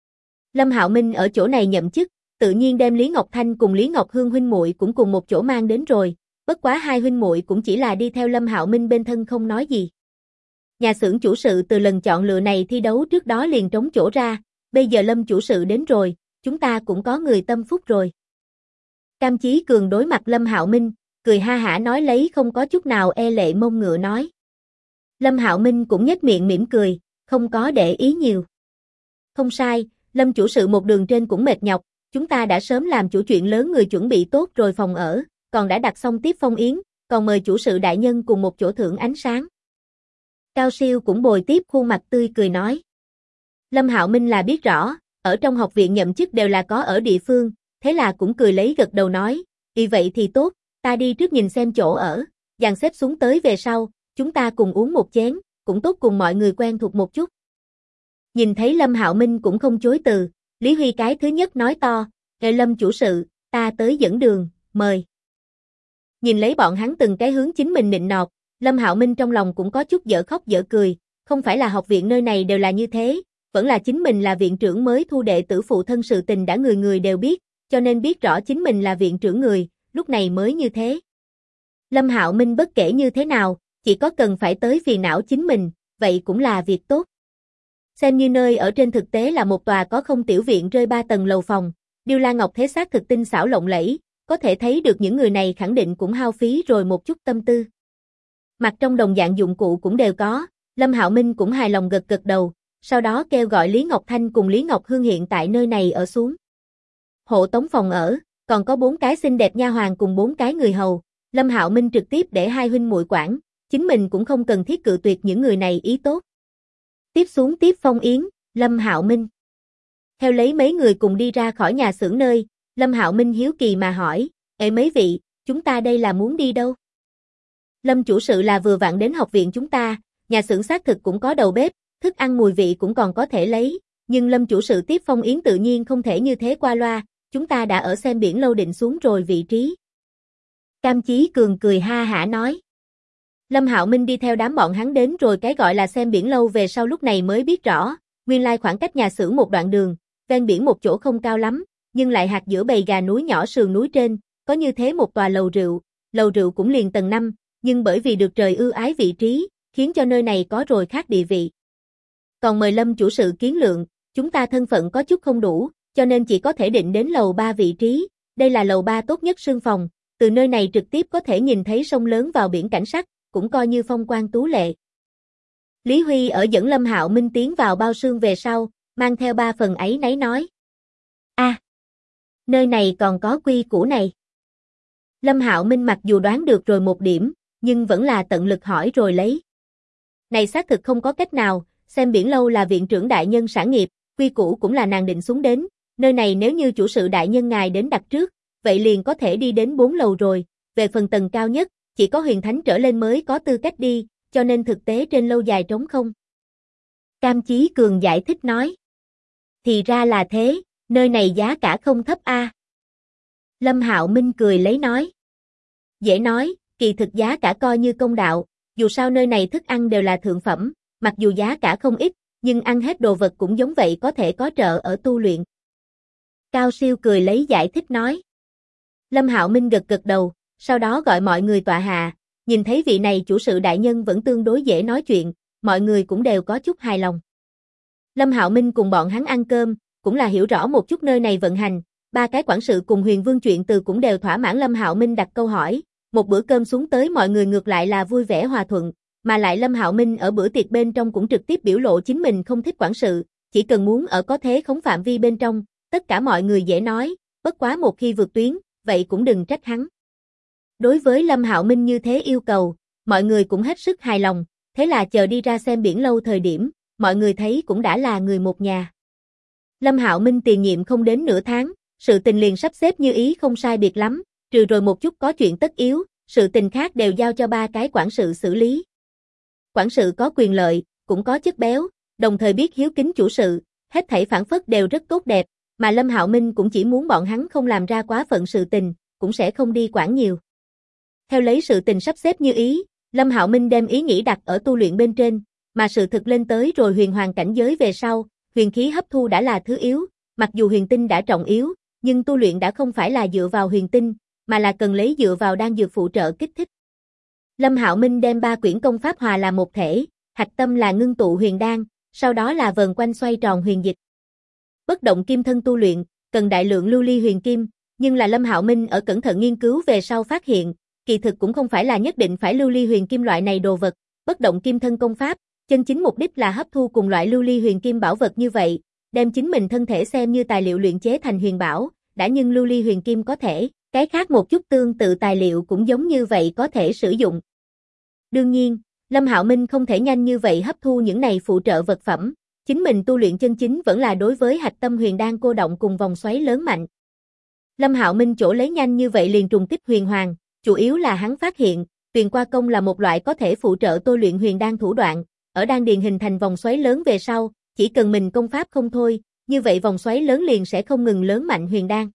[SPEAKER 1] Lâm Hạo Minh ở chỗ này nhậm chức, tự nhiên đem Lý Ngọc Thanh cùng Lý Ngọc Hương huynh muội cũng cùng một chỗ mang đến rồi, bất quá hai huynh muội cũng chỉ là đi theo Lâm Hạo Minh bên thân không nói gì. Nhà xưởng chủ sự từ lần chọn lựa này thi đấu trước đó liền trống chỗ ra, bây giờ Lâm chủ sự đến rồi, chúng ta cũng có người tâm phúc rồi. Cam Chí Cường đối mặt Lâm Hạo Minh, cười ha hả nói lấy không có chút nào e lệ mông ngựa nói. Lâm Hạo Minh cũng nhếch miệng mỉm cười, không có để ý nhiều. Không sai, Lâm chủ sự một đường trên cũng mệt nhọc, chúng ta đã sớm làm chủ chuyện lớn người chuẩn bị tốt rồi phòng ở, còn đã đặt xong tiếp phong yến, còn mời chủ sự đại nhân cùng một chỗ thưởng ánh sáng. Cao Siêu cũng bồi tiếp khuôn mặt tươi cười nói. Lâm Hạo Minh là biết rõ, ở trong học viện nhậm chức đều là có ở địa phương, thế là cũng cười lấy gật đầu nói, "Vì vậy thì tốt, ta đi trước nhìn xem chỗ ở, dàn xếp xuống tới về sau, chúng ta cùng uống một chén, cũng tốt cùng mọi người quen thuộc một chút." Nhìn thấy Lâm Hạo Minh cũng không chối từ, Lý Huy cái thứ nhất nói to, "Nghe Lâm chủ sự, ta tới dẫn đường, mời." Nhìn lấy bọn hắn từng cái hướng chính mình nịnh nọt, Lâm Hạo Minh trong lòng cũng có chút dở khóc dở cười, không phải là học viện nơi này đều là như thế, vẫn là chính mình là viện trưởng mới thu đệ tử phụ thân sự tình đã người người đều biết, cho nên biết rõ chính mình là viện trưởng người, lúc này mới như thế. Lâm Hạo Minh bất kể như thế nào, chỉ có cần phải tới phiền não chính mình, vậy cũng là việc tốt. Xem như nơi ở trên thực tế là một tòa có không tiểu viện rơi 3 tầng lầu phòng, điêu la ngọc thế xác thực tinh xảo lộng lẫy, có thể thấy được những người này khẳng định cũng hao phí rồi một chút tâm tư. Mặt trong đồng dạng dụng cụ cũng đều có, Lâm Hạo Minh cũng hài lòng gật gật đầu, sau đó kêu gọi Lý Ngọc Thanh cùng Lý Ngọc Hương hiện tại nơi này ở xuống. Hộ tống phòng ở, còn có 4 cái xinh đẹp nha hoàn cùng 4 cái người hầu, Lâm Hạo Minh trực tiếp để hai huynh muội quản, chính mình cũng không cần thiết cự tuyệt những người này ý tốt. Tiếp xuống tiếp phong yến, Lâm Hạo Minh theo lấy mấy người cùng đi ra khỏi nhà xưởng nơi, Lâm Hạo Minh hiếu kỳ mà hỏi, ê mấy vị, chúng ta đây là muốn đi đâu? Lâm chủ sự là vừa vặn đến học viện chúng ta, nhà xưởng xác thực cũng có đầu bếp, thức ăn mùi vị cũng còn có thể lấy, nhưng Lâm chủ sự tiếp phong yến tự nhiên không thể như thế qua loa, chúng ta đã ở xem biển lâu định xuống rồi vị trí. Cam Chí Cường cười ha hả nói. Lâm Hạo Minh đi theo đám bọn hắn đến rồi cái gọi là xem biển lâu về sau lúc này mới biết rõ, nguyên lai khoảng cách nhà xưởng một đoạn đường, ven biển một chỗ không cao lắm, nhưng lại hạt giữa bầy gà núi nhỏ sườn núi trên, có như thế một tòa lầu rượu cũng liền tầng 5, nhưng bởi vì được trời ưu ái vị trí, khiến cho nơi này có rồi khác địa vị. Còn mời Lâm chủ sự kiến lượng, chúng ta thân phận có chút không đủ, cho nên chỉ có thể định đến lầu 3 vị trí, đây là lầu 3 tốt nhất sương phòng, từ nơi này trực tiếp có thể nhìn thấy sông lớn vào biển cảnh sắc, cũng coi như phong quang tú lệ. Lý Huy ở dẫn Lâm Hạo Minh tiến vào bao sương về sau, mang theo 3 phần ấy nấy nói. Nơi này còn có quy củ này. Lâm Hạo Minh mặc dù đoán được rồi một điểm, nhưng vẫn là tận lực hỏi rồi lấy. Này xác thực không có cách nào, xem biển lâu là viện trưởng đại nhân sản nghiệp, quy củ cũng là nàng định xuống đến, nơi này nếu như chủ sự đại nhân ngài đến đặt trước, vậy liền có thể đi đến 4 lầu rồi, về phần tầng cao nhất, chỉ có huyền thánh trở lên mới có tư cách đi, cho nên thực tế trên lâu dài trống không. Cam Chí Cường giải thích nói. Thì ra là thế, nơi này giá cả không thấp a. Lâm Hạo Minh cười lấy nói. Dễ nói, kỳ thực giá cả coi như công đạo, dù sao nơi này thức ăn đều là thượng phẩm, mặc dù giá cả không ít, nhưng ăn hết đồ vật cũng giống vậy có thể có trợ ở tu luyện. Cao Siêu cười lấy giải thích nói. Lâm Hạo Minh gật gật đầu, sau đó gọi mọi người tọa hạ, nhìn thấy vị này chủ sự đại nhân vẫn tương đối dễ nói chuyện, mọi người cũng đều có chút hài lòng. Lâm Hạo Minh cùng bọn hắn ăn cơm, cũng là hiểu rõ một chút nơi này vận hành, 3 cái quản sự cùng Huyền Vương chuyện từ cũng đều thỏa mãn Lâm Hạo Minh đặt câu hỏi, một bữa cơm xuống tới mọi người ngược lại là vui vẻ hòa thuận, mà lại Lâm Hạo Minh ở bữa tiệc bên trong cũng trực tiếp biểu lộ chính mình không thích quản sự, chỉ cần muốn ở có thế khống phạm vi bên trong, tất cả mọi người dễ nói, bất quá một khi vượt tuyến, vậy cũng đừng trách hắn. Đối với Lâm Hạo Minh như thế yêu cầu, mọi người cũng hết sức hài lòng, thế là chờ đi ra xem biển lâu thời điểm, mọi người thấy cũng đã là người một nhà. Lâm Hạo Minh tiền nhiệm không đến nửa tháng, sự tình liền sắp xếp như ý không sai biệt lắm, trừ rồi một chút có chuyện tất yếu, sự tình khác đều giao cho 3 cái quản sự xử lý. Quản sự có quyền lợi, cũng có chất béo, đồng thời biết hiếu kính chủ sự, hết thảy phản phất đều rất tốt đẹp, mà Lâm Hạo Minh cũng chỉ muốn bọn hắn không làm ra quá phận sự tình, cũng sẽ không đi quản nhiều. Theo lấy sự tình sắp xếp như ý, Lâm Hạo Minh đem ý nghĩ đặt ở tu luyện bên trên, mà sự thực lên tới rồi huyền hoàng cảnh giới về sau, huyền khí hấp thu đã là thứ yếu, mặc dù huyền tinh đã trọng yếu, nhưng tu luyện đã không phải là dựa vào huyền tinh, mà là cần lấy dựa vào đan dược phụ trợ kích thích. Lâm Hạo Minh đem 3 quyển công pháp hòa là một thể, hạch tâm là ngưng tụ huyền đan, sau đó là vần quanh xoay tròn huyền dịch. Bất động kim thân tu luyện, cần đại lượng lưu ly huyền kim, nhưng là Lâm Hạo Minh ở cẩn thận nghiên cứu về sau phát hiện, kỳ thực cũng không phải là nhất định phải lưu ly huyền kim loại này đồ vật, bất động kim thân công pháp, chân chính mục đích là hấp thu cùng loại lưu ly huyền kim bảo vật như vậy, đem chính mình thân thể xem như tài liệu luyện chế thành huyền bảo, đã nhưng lưu ly huyền kim có thể, cái khác một chút tương tự tài liệu cũng giống như vậy có thể sử dụng. Đương nhiên, Lâm Hạo Minh không thể nhanh như vậy hấp thu những này phụ trợ vật phẩm, chính mình tu luyện chân chính vẫn là đối với hạch tâm huyền đan cô động cùng vòng xoáy lớn mạnh. Lâm Hạo Minh chỗ lấy nhanh như vậy liền trùng kích huyền hoàng, chủ yếu là hắn phát hiện, tuyền qua công là một loại có thể phụ trợ tôi luyện huyền đan thủ đoạn, ở đan điền hình thành vòng xoáy lớn về sau, chỉ cần mình công pháp không thôi, như vậy vòng xoáy lớn liền sẽ không ngừng lớn mạnh huyền đan.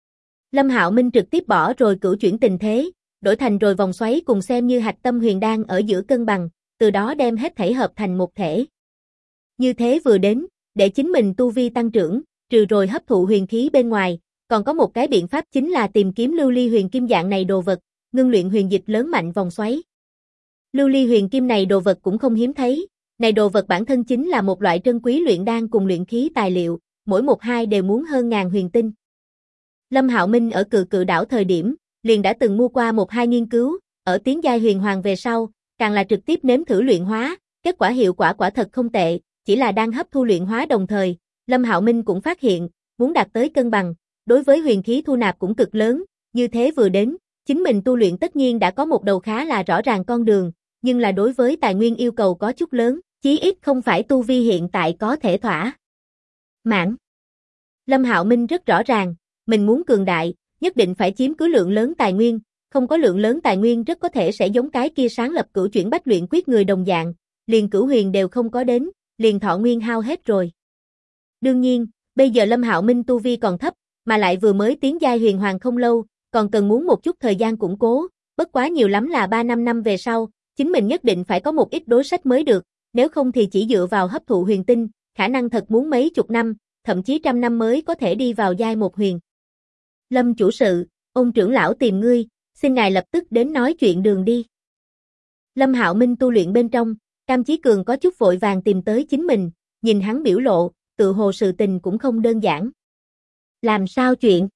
[SPEAKER 1] Lâm Hạo Minh trực tiếp bỏ rồi cửu chuyển tình thế, đổi thành rồi vòng xoáy cùng xem như hạch tâm huyền đan ở giữa cân bằng, từ đó đem hết thảy hợp thành một thể. Như thế vừa đến, để chính mình tu vi tăng trưởng, trừ rồi hấp thụ huyền khí bên ngoài, còn có một cái biện pháp chính là tìm kiếm lưu ly huyền kim dạng này đồ vật, ngưng luyện huyền dịch lớn mạnh vòng xoáy. Lưu ly huyền kim này đồ vật cũng không hiếm thấy, này đồ vật bản thân chính là một loại trân quý luyện đan cùng luyện khí tài liệu, mỗi một hai đều muốn hơn ngàn huyền tinh. Lâm Hạo Minh ở Cự Cự đảo thời điểm, liền đã từng mua qua một hai nghiên cứu, ở tiến giai huyền hoàng về sau, càng là trực tiếp nếm thử luyện hóa, kết quả hiệu quả quả thật không tệ, chỉ là đang hấp thu luyện hóa đồng thời, Lâm Hạo Minh cũng phát hiện, muốn đạt tới cân bằng, đối với huyền khí thu nạp cũng cực lớn, như thế vừa đến, chính mình tu luyện tất nhiên đã có một đầu khá là rõ ràng con đường, nhưng là đối với tài nguyên yêu cầu có chút lớn, chí ít không phải tu vi hiện tại có thể thỏa mãn. Lâm Hạo Minh rất rõ ràng, mình muốn cường đại, nhất định phải chiếm cứ lượng lớn tài nguyên, không có lượng lớn tài nguyên rất có thể sẽ giống cái kia sáng lập cửu chuyển bách luyện quyết người đồng dạng, liền cửu huyền đều không có đến, liền thọ nguyên hao hết rồi. Đương nhiên, bây giờ Lâm Hạo Minh tu vi còn thấp, mà lại vừa mới tiến giai huyền hoàng không lâu, còn cần muốn một chút thời gian củng cố, bất quá nhiều lắm là 3-5 năm về sau, chính mình nhất định phải có một ít đối sách mới được, nếu không thì chỉ dựa vào hấp thụ huyền tinh, khả năng thật muốn mấy chục năm, thậm chí trăm năm mới có thể đi vào giai một huyền. Lâm chủ sự, ông trưởng lão tìm ngươi, xin ngài lập tức đến nói chuyện đường đi. Lâm Hạo Minh tu luyện bên trong, Cam Chí Cường có chút vội vàng tìm tới chính mình, nhìn hắn biểu lộ, tự hồ sự tình cũng không đơn giản. Làm sao chuyện?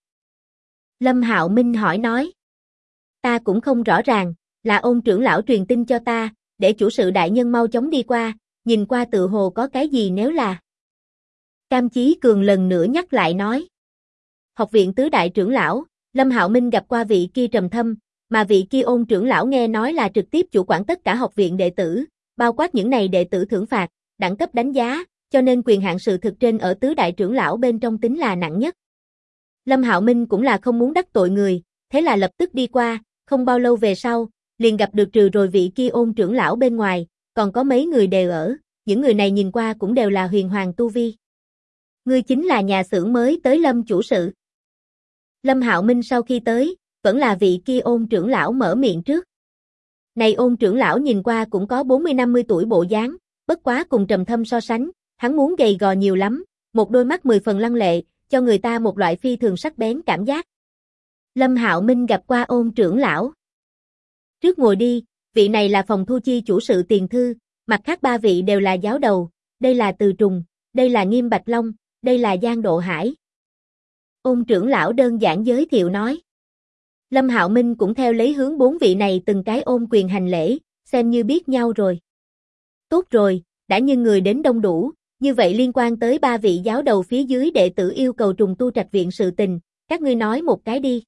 [SPEAKER 1] Lâm Hạo Minh hỏi nói. Ta cũng không rõ ràng, là ông trưởng lão truyền tin cho ta, để chủ sự đại nhân mau chóng đi qua, nhìn qua tự hồ có cái gì nếu là. Cam Chí Cường lần nữa nhắc lại nói. Học viện tứ đại trưởng lão, Lâm Hạo Minh gặp qua vị kia Trầm Thâm, mà vị kia Ôn trưởng lão nghe nói là trực tiếp chủ quản tất cả học viện đệ tử, bao quát những này đệ tử thưởng phạt, đẳng cấp đánh giá, cho nên quyền hạn sự thực trên ở tứ đại trưởng lão bên trong tính là nặng nhất. Lâm Hạo Minh cũng là không muốn đắc tội người, thế là lập tức đi qua, không bao lâu về sau, liền gặp được trừ rồi vị kia Ôn trưởng lão bên ngoài, còn có mấy người đều ở, những người này nhìn qua cũng đều là huyền hoàng tu vi. Ngươi chính là nhà xưởng mới tới Lâm chủ sự. Lâm Hạo Minh sau khi tới, vẫn là vị kia Ôn trưởng lão mở miệng trước. Này Ôn trưởng lão nhìn qua cũng có 40-50 tuổi bộ dáng, bất quá cùng Trầm Thâm so sánh, hắn muốn gầy gò nhiều lắm, một đôi mắt 10 phần lăng lệ, cho người ta một loại phi thường sắc bén cảm giác. Lâm Hạo Minh gặp qua Ôn trưởng lão. Trước ngồi đi, vị này là phòng thu chi chủ sự Tiền Thư, mặt khác ba vị đều là giáo đầu, đây là Từ Trùng, đây là Nghiêm Bạch Long, đây là Giang Độ Hải. Ôn trưởng lão đơn giản giới thiệu nói. Lâm Hạo Minh cũng theo lấy hướng bốn vị này từng cái ôm quyền hành lễ, xem như biết nhau rồi. Tốt rồi, đã như người đến đông đủ, như vậy liên quan tới ba vị giáo đầu phía dưới đệ tử yêu cầu trùng tu trạch viện sự tình, các ngươi nói một cái đi.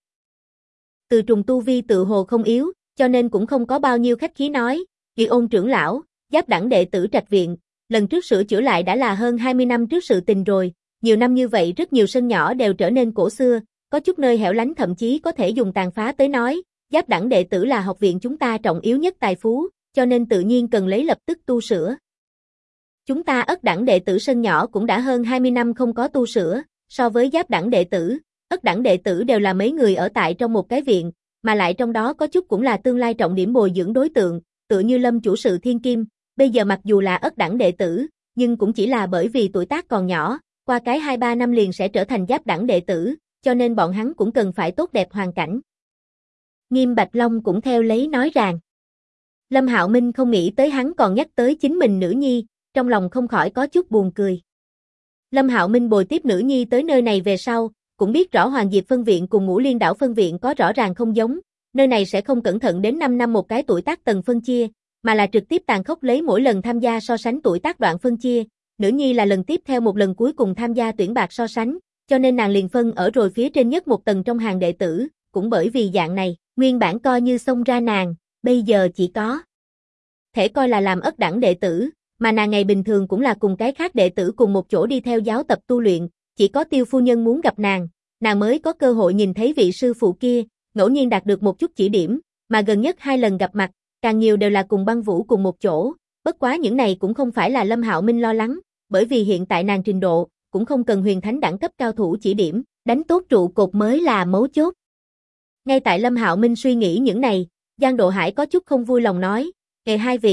[SPEAKER 1] Từ Trùng tu vi tự hồ không yếu, cho nên cũng không có bao nhiêu khách khí nói, vì Ôn trưởng lão, giáp đẳng đệ tử trạch viện, lần trước sửa chữa lại đã là hơn 20 năm trước sự tình rồi, nhiều năm như vậy rất nhiều sân nhỏ đều trở nên cổ xưa, có chút nơi hẻo lánh thậm chí có thể dùng tàn phá tới nói, giáp đẳng đệ tử là học viện chúng ta trọng yếu nhất tài phú, cho nên tự nhiên cần lấy lập tức tu sửa. Chúng ta ất đẳng đệ tử sân nhỏ cũng đã hơn 20 năm không có tu sửa, so với giáp đẳng đệ tử, ất đẳng đệ tử đều là mấy người ở tại trong một cái viện, mà lại trong đó có chút cũng là tương lai trọng điểm bồi dưỡng đối tượng, tựa như Lâm chủ sự Thiên Kim, bây giờ mặc dù là ất đẳng đệ tử, nhưng cũng chỉ là bởi vì tuổi tác còn nhỏ, qua cái 2-3 năm liền sẽ trở thành giáp đẳng đệ tử, cho nên bọn hắn cũng cần phải tốt đẹp hoàn cảnh. Nghiêm Bạch Long cũng theo lấy nói rằng. Lâm Hạo Minh không nghĩ tới hắn còn nhắc tới chính mình nữ nhi, trong lòng không khỏi có chút buồn cười. Lâm Hạo Minh bồi tiếp nữ nhi tới nơi này về sau, cũng biết rõ Hoàng Diệp phân viện cùng Ngũ Liên đảo phân viện có rõ ràng không giống, nơi này sẽ không cẩn thận đến 5 năm một cái tuổi tác tầng phân chia, mà là trực tiếp tàn khốc lấy mỗi lần tham gia so sánh tuổi tác đoạn phân chia, nữ nhi là lần tiếp theo một lần cuối cùng tham gia tuyển bạc so sánh, cho nên nàng liền phân ở rồi phía trên nhất một tầng trong hàng đệ tử, cũng bởi vì dạng này, nguyên bản coi như xông ra nàng, bây giờ chỉ có thể coi là làm ất đẳng đệ tử, mà nàng ngày bình thường cũng là cùng cái khác đệ tử cùng một chỗ đi theo giáo tập tu luyện, chỉ có Tiêu phu nhân muốn gặp nàng mới có cơ hội nhìn thấy vị sư phụ kia, ngẫu nhiên đạt được một chút chỉ điểm, mà gần nhất 2 lần gặp mặt, càng nhiều đều là cùng Băng Vũ cùng một chỗ, bất quá những này cũng không phải là Lâm Hạo Minh lo lắng, bởi vì hiện tại nàng trình độ, cũng không cần huyền thánh đẳng cấp cao thủ chỉ điểm, đánh tốt trụ cột mới là mấu chốt. Ngay tại Lâm Hạo Minh suy nghĩ những này, Giang Độ Hải có chút không vui lòng nói, ngày hai vị,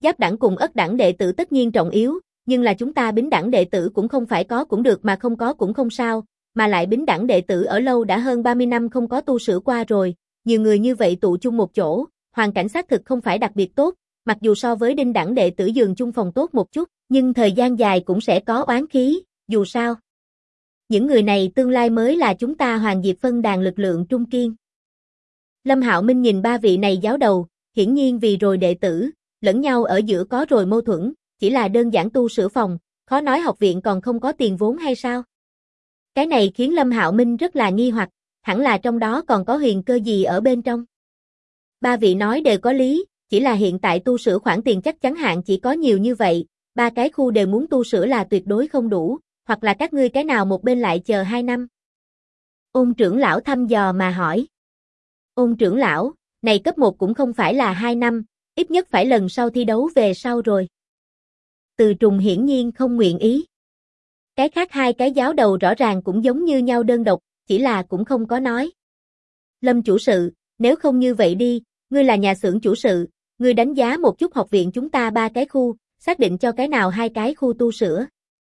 [SPEAKER 1] Giáp đẳng cùng ất đẳng đệ tử tất nhiên trọng yếu, nhưng là chúng ta bính đẳng đệ tử cũng không phải có cũng được mà không có cũng không sao, mà lại bính đẳng đệ tử ở lâu đã hơn 30 năm không có tu sửa qua rồi, nhiều người như vậy tụ chung một chỗ, hoàn cảnh xác thực không phải đặc biệt tốt, mặc dù so với đinh đẳng đệ tử giường chung phòng tốt một chút, nhưng thời gian dài cũng sẽ có oán khí, dù sao. Những người này tương lai mới là chúng ta Hoàng Diệp phân đàn lực lượng trung kiên. Lâm Hạo Minh nhìn ba vị này giáo đầu, hiển nhiên vì rồi đệ tử, lẫn nhau ở giữa có rồi mâu thuẫn, chỉ là đơn giản tu sửa phòng, khó nói học viện còn không có tiền vốn hay sao? Cái này khiến Lâm Hạo Minh rất là nghi hoặc, hẳn là trong đó còn có huyền cơ gì ở bên trong. Ba vị nói đều có lý, chỉ là hiện tại tu sửa khoản tiền chắc chắn hạn chỉ có nhiều như vậy, ba cái khu đều muốn tu sửa là tuyệt đối không đủ, hoặc là các ngươi cái nào một bên lại chờ 2 năm. Ôn trưởng lão thăm dò mà hỏi. Ôn trưởng lão, này cấp 1 cũng không phải là 2 năm, ít nhất phải lần sau thi đấu về sau rồi. Từ Trùng hiển nhiên không nguyện ý. Cái khác hai cái giáo đầu rõ ràng cũng giống như nhau đơn độc, chỉ là cũng không có nói. Lâm chủ sự, nếu không như vậy đi, ngươi là nhà xưởng chủ sự, ngươi đánh giá một chút học viện chúng ta 3 cái khu, xác định cho cái nào 2 cái khu tu sửa.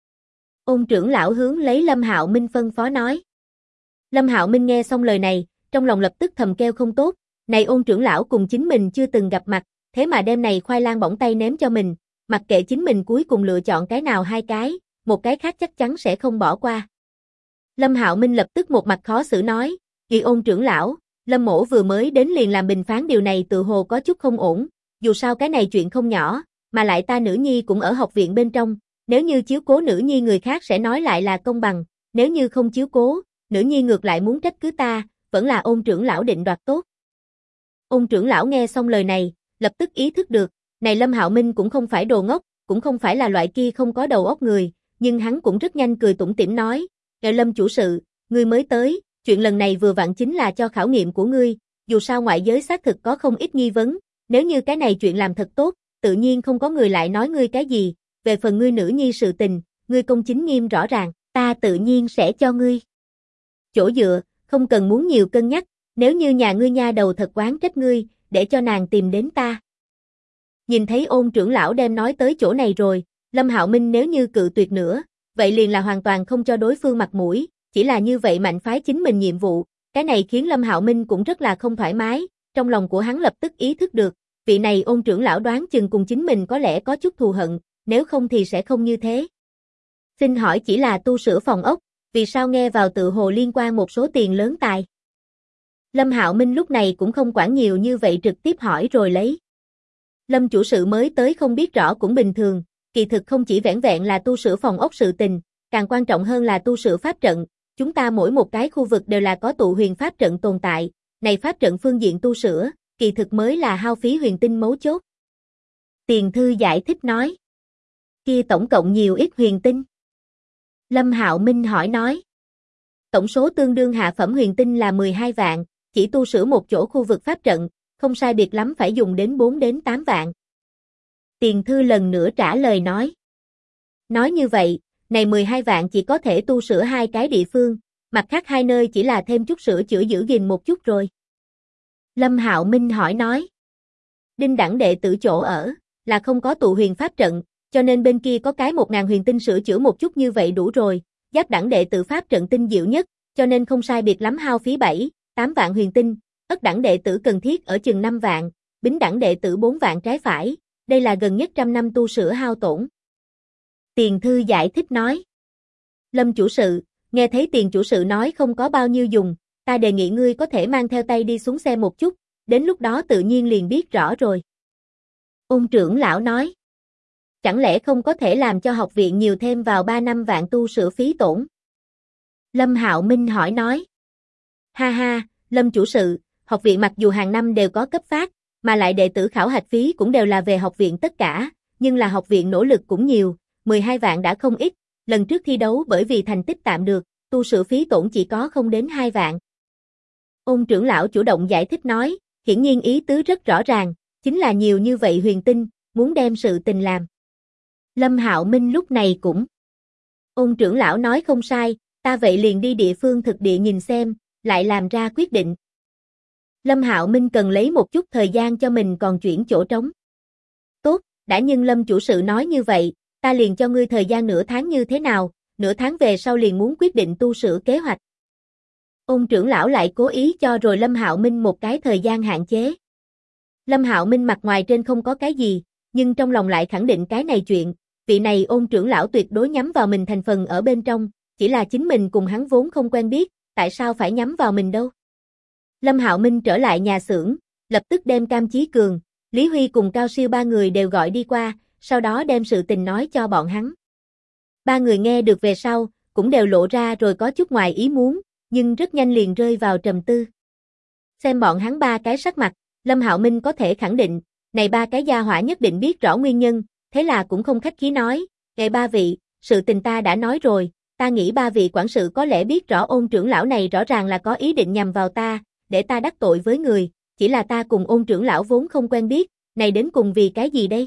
[SPEAKER 1] Ôn trưởng lão hướng lấy Lâm Hạo Minh phân phó nói. Lâm Hạo Minh nghe xong lời này, trong lòng lập tức thầm kêu không tốt, này ôn trưởng lão cùng chính mình chưa từng gặp mặt, thế mà đem này khoai lang bỏng tay ném cho mình, mặc kệ chính mình cuối cùng lựa chọn cái nào 2 cái, một cái khác chắc chắn sẽ không bỏ qua. Lâm Hạo Minh lập tức một mặt khó xử nói, "Kỳ ôn trưởng lão, Lâm mỗ vừa mới đến liền làm bình phán điều này tự hồ có chút không ổn, dù sao cái này chuyện không nhỏ, mà lại ta nữ nhi cũng ở học viện bên trong, nếu như chiếu cố nữ nhi người khác sẽ nói lại là công bằng, nếu như không chiếu cố, nữ nhi ngược lại muốn trách cứ ta, vẫn là ôn trưởng lão định đoạt tốt." Ôn trưởng lão nghe xong lời này, lập tức ý thức được, này Lâm Hạo Minh cũng không phải đồ ngốc, cũng không phải là loại kia không có đầu óc người, nhưng hắn cũng rất nhanh cười tủm tỉm nói, Lâm chủ sự, ngươi mới tới, chuyện lần này vừa vặn chính là cho khảo nghiệm của ngươi, dù sao ngoại giới xác thực có không ít nghi vấn, nếu như cái này chuyện làm thật tốt, tự nhiên không có người lại nói ngươi cái gì, về phần ngươi nữ nhi sự tình, ngươi công chính nghiêm rõ ràng, ta tự nhiên sẽ cho ngươi chỗ dựa, không cần muốn nhiều cân nhắc, nếu như nhà ngươi nha đầu thật oán trách ngươi, để cho nàng tìm đến ta. Nhìn thấy ôn trưởng lão đem nói tới chỗ này rồi, Lâm Hạo Minh nếu như cự tuyệt nữa, vậy liền là hoàn toàn không cho đối phương mặt mũi, chỉ là như vậy mạnh phái chính mình nhiệm vụ, cái này khiến Lâm Hạo Minh cũng rất là không thoải mái, trong lòng của hắn lập tức ý thức được, vị này ôn trưởng lão đoán chừng cùng chính mình có lẽ có chút thù hận, nếu không thì sẽ không như thế. Xin hỏi chỉ là tu sửa phòng ốc, vì sao nghe vào tự hồ liên quan một số tiền lớn tài? Lâm Hạo Minh lúc này cũng không quản nhiều như vậy trực tiếp hỏi rồi lấy. Lâm chủ sự mới tới không biết rõ cũng bình thường, kỳ thực không chỉ vẻn vẹn là tu sửa phòng ốc sự tình, càng quan trọng hơn là tu sửa pháp trận, chúng ta mỗi một cái khu vực đều là có tụ huyền pháp trận tồn tại, này pháp trận phương diện tu sửa, kỳ thực mới là hao phí huyền tinh mấu chốt. Tiền Thư giải thích nói. Kia tổng cộng nhiều ít huyền tinh? Lâm Hạo Minh hỏi nói. Tổng số tương đương hạ phẩm huyền tinh là 12 vạn, chỉ tu sửa một chỗ khu vực pháp trận, không sai biệt lắm phải dùng đến 4 đến 8 vạn. Tiền Thư lần nữa trả lời nói. Nói như vậy, này 12 vạn chỉ có thể tu sửa 2 cái địa phương, mặt khác 2 nơi chỉ là thêm chút sửa chữa giữ gìn một chút rồi. Lâm Hạo Minh hỏi nói. Đinh đẳng đệ tử chỗ ở, là không có tụ huyền pháp trận, cho nên bên kia có cái 1000 huyền tinh sửa chữa một chút như vậy đủ rồi, Giáp đẳng đệ tử pháp trận tinh diệu nhất, cho nên không sai biệt lắm hao phí 7, 8 vạn huyền tinh, Ất đẳng đệ tử cần thiết ở chừng 5 vạn, Bính đẳng đệ tử 4 vạn trái phải, đây là gần nhất 100 năm tu sửa hao tổn. Tiền Thư giải thích nói. Lâm chủ sự, nghe thấy tiền chủ sự nói không có bao nhiêu dùng, ta đề nghị ngươi có thể mang theo tay đi xuống xe một chút, đến lúc đó tự nhiên liền biết rõ rồi. Ôn trưởng lão nói. Chẳng lẽ không có thể làm cho học viện nhiều thêm vào 3 năm vạn tu sửa phí tổn? Lâm Hạo Minh hỏi nói. Ha ha, Lâm chủ sự, học viện mặc dù hàng năm đều có cấp phát, mà lại đệ tử khảo hạch phí cũng đều là về học viện tất cả, nhưng là học viện nỗ lực cũng nhiều, 12 vạn đã không ít, lần trước thi đấu bởi vì thành tích tạm được, tu sửa phí tổn chỉ có không đến 2 vạn. Ôn trưởng lão chủ động giải thích nói, hiển nhiên ý tứ rất rõ ràng, chính là nhiều như vậy huyền tinh, muốn đem sự tình làm. Lâm Hạo Minh lúc này cũng. Ôn trưởng lão nói không sai, ta vậy liền đi địa phương thực địa nhìn xem, lại làm ra quyết định. Lâm Hạo Minh cần lấy một chút thời gian cho mình còn chuyển chỗ trống. Tốt, đã nhưng Lâm chủ sự nói như vậy, ta liền cho ngươi thời gian nửa tháng như thế nào, nửa tháng về sau liền muốn quyết định tu sửa kế hoạch. Ôn trưởng lão lại cố ý cho rồi Lâm Hạo Minh một cái thời gian hạn chế. Lâm Hạo Minh mặt ngoài trên không có cái gì, nhưng trong lòng lại khẳng định cái này chuyện, vị này Ôn trưởng lão tuyệt đối nhắm vào mình thành phần ở bên trong, chỉ là chính mình cùng hắn vốn không quen biết, tại sao phải nhắm vào mình đâu. Lâm Hạo Minh trở lại nhà xưởng, lập tức đem Cam Chí Cường, Lý Huy cùng Cao Siêu ba người đều gọi đi qua, sau đó đem sự tình nói cho bọn hắn. Ba người nghe được về sau, cũng đều lộ ra rồi có chút ngoài ý muốn, nhưng rất nhanh liền rơi vào trầm tư. Xem bọn hắn ba cái sắc mặt, Lâm Hạo Minh có thể khẳng định, này ba cái gia hỏa nhất định biết rõ nguyên nhân, thế là cũng không khách khí nói, "Ngài ba vị, sự tình ta đã nói rồi, ta nghĩ ba vị quản sự có lẽ biết rõ Ôn trưởng lão này rõ ràng là có ý định nhằm vào ta, để ta đắc tội với người, chỉ là ta cùng Ôn trưởng lão vốn không quen biết, này đến cùng vì cái gì đây?"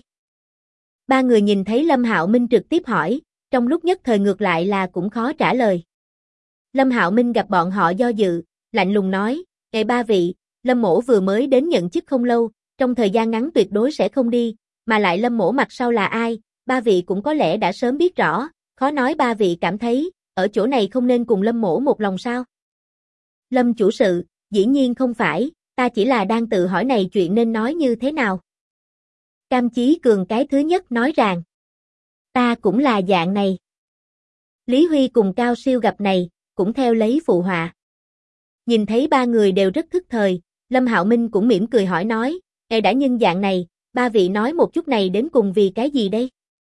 [SPEAKER 1] Ba người nhìn thấy Lâm Hạo Minh trực tiếp hỏi, trong lúc nhất thời ngược lại là cũng khó trả lời. Lâm Hạo Minh gặp bọn họ do dự, lạnh lùng nói, "Ngài ba vị, Lâm mỗ vừa mới đến nhận chức không lâu, trong thời gian ngắn tuyệt đối sẽ không đi, mà lại Lâm mỗ mặt sau là ai, ba vị cũng có lẽ đã sớm biết rõ, khó nói ba vị cảm thấy, ở chỗ này không nên cùng Lâm mỗ một lòng sao?" Lâm chủ sự, dĩ nhiên không phải, ta chỉ là đang tự hỏi này chuyện nên nói như thế nào. Cam Chí Cường cái thứ nhất nói rằng, ta cũng là dạng này. Lý Huy cùng Cao Siêu gặp này, cũng theo lấy phụ họa. Nhìn thấy ba người đều rất thức thời, Lâm Hạo Minh cũng mỉm cười hỏi nói, "Ngài đã nhân dạng này, ba vị nói một chút này đến cùng vì cái gì đây?"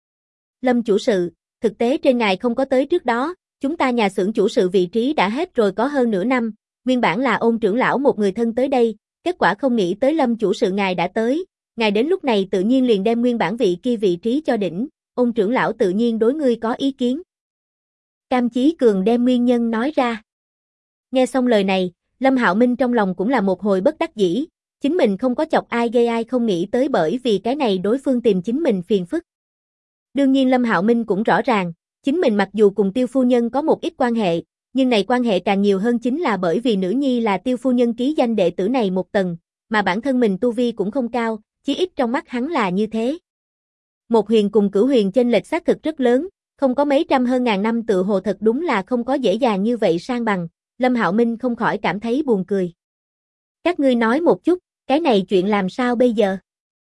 [SPEAKER 1] Lâm chủ sự, thực tế trên ngài không có tới trước đó, chúng ta nhà xưởng chủ sự vị trí đã hết rồi có hơn nửa năm, nguyên bản là Ôn trưởng lão một người thân tới đây, kết quả không nghĩ tới Lâm chủ sự ngài đã tới, ngài đến lúc này tự nhiên liền đem nguyên bản vị kia vị trí cho đỉnh, Ôn trưởng lão tự nhiên đối ngươi có ý kiến. Cam Chí Cường đem nguyên nhân nói ra. Nghe xong lời này, Lâm Hạo Minh trong lòng cũng là một hồi bất đắc dĩ, chính mình không có chọc ai gây ai không nghĩ tới bởi vì cái này đối phương tìm chính mình phiền phức. Đương nhiên Lâm Hạo Minh cũng rõ ràng, chính mình mặc dù cùng Tiêu phu nhân có một ít quan hệ, nhưng này quan hệ càng nhiều hơn chính là bởi vì nữ nhi là Tiêu phu nhân ký danh đệ tử này một tầng, mà bản thân mình tu vi cũng không cao, chí ít trong mắt hắn là như thế. Một huyền cùng cửu huyền chênh lệch xác thực rất lớn, không có mấy trăm hơn ngàn năm tự hồ thật đúng là không có dễ dàng như vậy sang bằng, Lâm Hạo Minh không khỏi cảm thấy buồn cười. Các ngươi nói một chút, cái này chuyện làm sao bây giờ?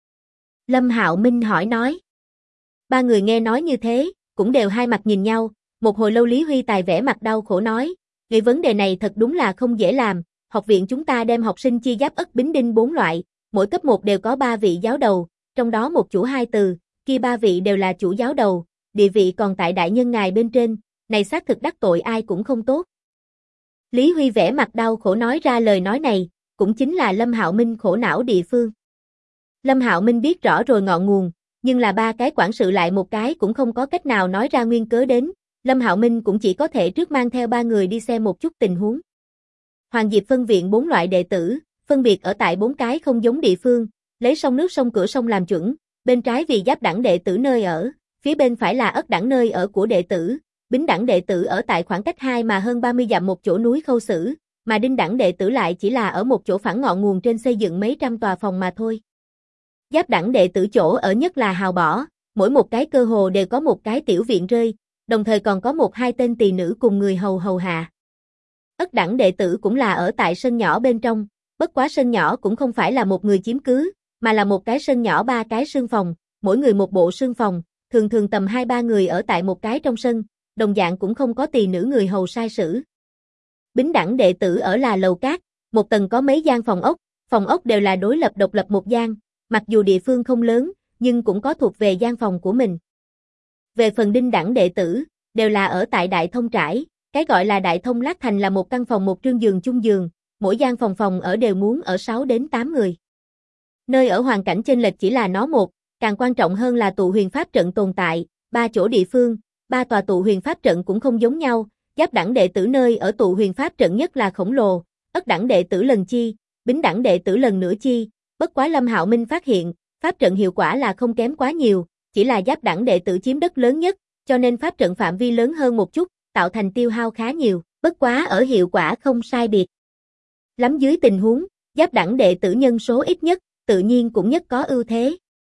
[SPEAKER 1] Lâm Hạo Minh hỏi nói. Ba người nghe nói như thế, cũng đều hai mặt nhìn nhau, một hồi lâu Lý Huy Tài vẻ mặt đau khổ nói, "Cái vấn đề này thật đúng là không dễ làm, học viện chúng ta đem học sinh chia giáp ất bính đinh 4 loại, mỗi cấp 1 đều có 3 vị giáo đầu, trong đó một chủ hai từ, kia 3 vị đều là chủ giáo đầu, địa vị còn tại đại nhân ngài bên trên, này xác thực đắc tội ai cũng không tốt." Lý Huy vẻ mặt đau khổ nói ra lời nói này, cũng chính là Lâm Hạo Minh khổ não địa phương. Lâm Hạo Minh biết rõ rồi ngọn nguồn, nhưng là ba cái quản sự lại một cái cũng không có cách nào nói ra nguyên cớ đến, Lâm Hạo Minh cũng chỉ có thể trước mang theo ba người đi xem một chút tình huống. Hoàng Diệp phân viện 4 loại đệ tử, phân biệt ở tại 4 cái không giống địa phương, lấy sông nước sông cửa sông làm chuẩn, bên trái vì giáp đẳng đệ tử nơi ở, phía bên phải là ất đẳng nơi ở của đệ tử, bính đẳng đệ tử ở tại khoảng cách 2 mà hơn 30 dặm một chỗ núi Khâu Sử, mà đinh đẳng đệ tử lại chỉ là ở một chỗ phẳng ngọn nguồn trên xây dựng mấy trăm tòa phòng mà thôi. Giáp đẳng đệ tử chỗ ở nhất là hào bỏ, mỗi một cái cơ hồ đều có một cái tiểu viện rơi, đồng thời còn có một hai tên tỳ nữ cùng người hầu hầu hạ. Ất đẳng đệ tử cũng là ở tại sân nhỏ bên trong, bất quá sân nhỏ cũng không phải là một người chiếm cứ, mà là một cái sân nhỏ 3 cái sương phòng, mỗi người một bộ sương phòng, thường thường tầm 2-3 người ở tại một cái trong sân, đồng dạng cũng không có tỳ nữ người hầu sai sử. Bính đẳng đệ tử ở là lầu cát, một tầng có mấy gian phòng ốc đều là đối lập độc lập một gian, mặc dù địa phương không lớn, nhưng cũng có thuộc về gian phòng của mình. Về phần đinh đẳng đệ tử, đều là ở tại Đại Thông Trải, cái gọi là Đại Thông Lát Thành là một căn phòng một trương giường chung giường, mỗi gian phòng ở đều muốn ở 6 đến 8 người. Nơi ở hoàn cảnh chênh lệch chỉ là nó một, càng quan trọng hơn là tụ huyền pháp trận tồn tại, 3 chỗ địa phương, 3 tòa tụ huyền pháp trận cũng không giống nhau, giáp đẳng đệ tử nơi ở tụ huyền pháp trận nhất là khổng lồ, ất đẳng đệ tử lần chi, bính đẳng đệ tử lần nữa chi, bất quá Lâm Hạo Minh phát hiện, pháp trận hiệu quả là không kém quá nhiều, chỉ là giáp đẳng đệ tử chiếm đất lớn nhất, cho nên pháp trận phạm vi lớn hơn một chút, tạo thành tiêu hao khá nhiều, bất quá ở hiệu quả không sai biệt lắm dưới tình huống, giáp đẳng đệ tử nhân số ít nhất, tự nhiên cũng nhất có ưu thế.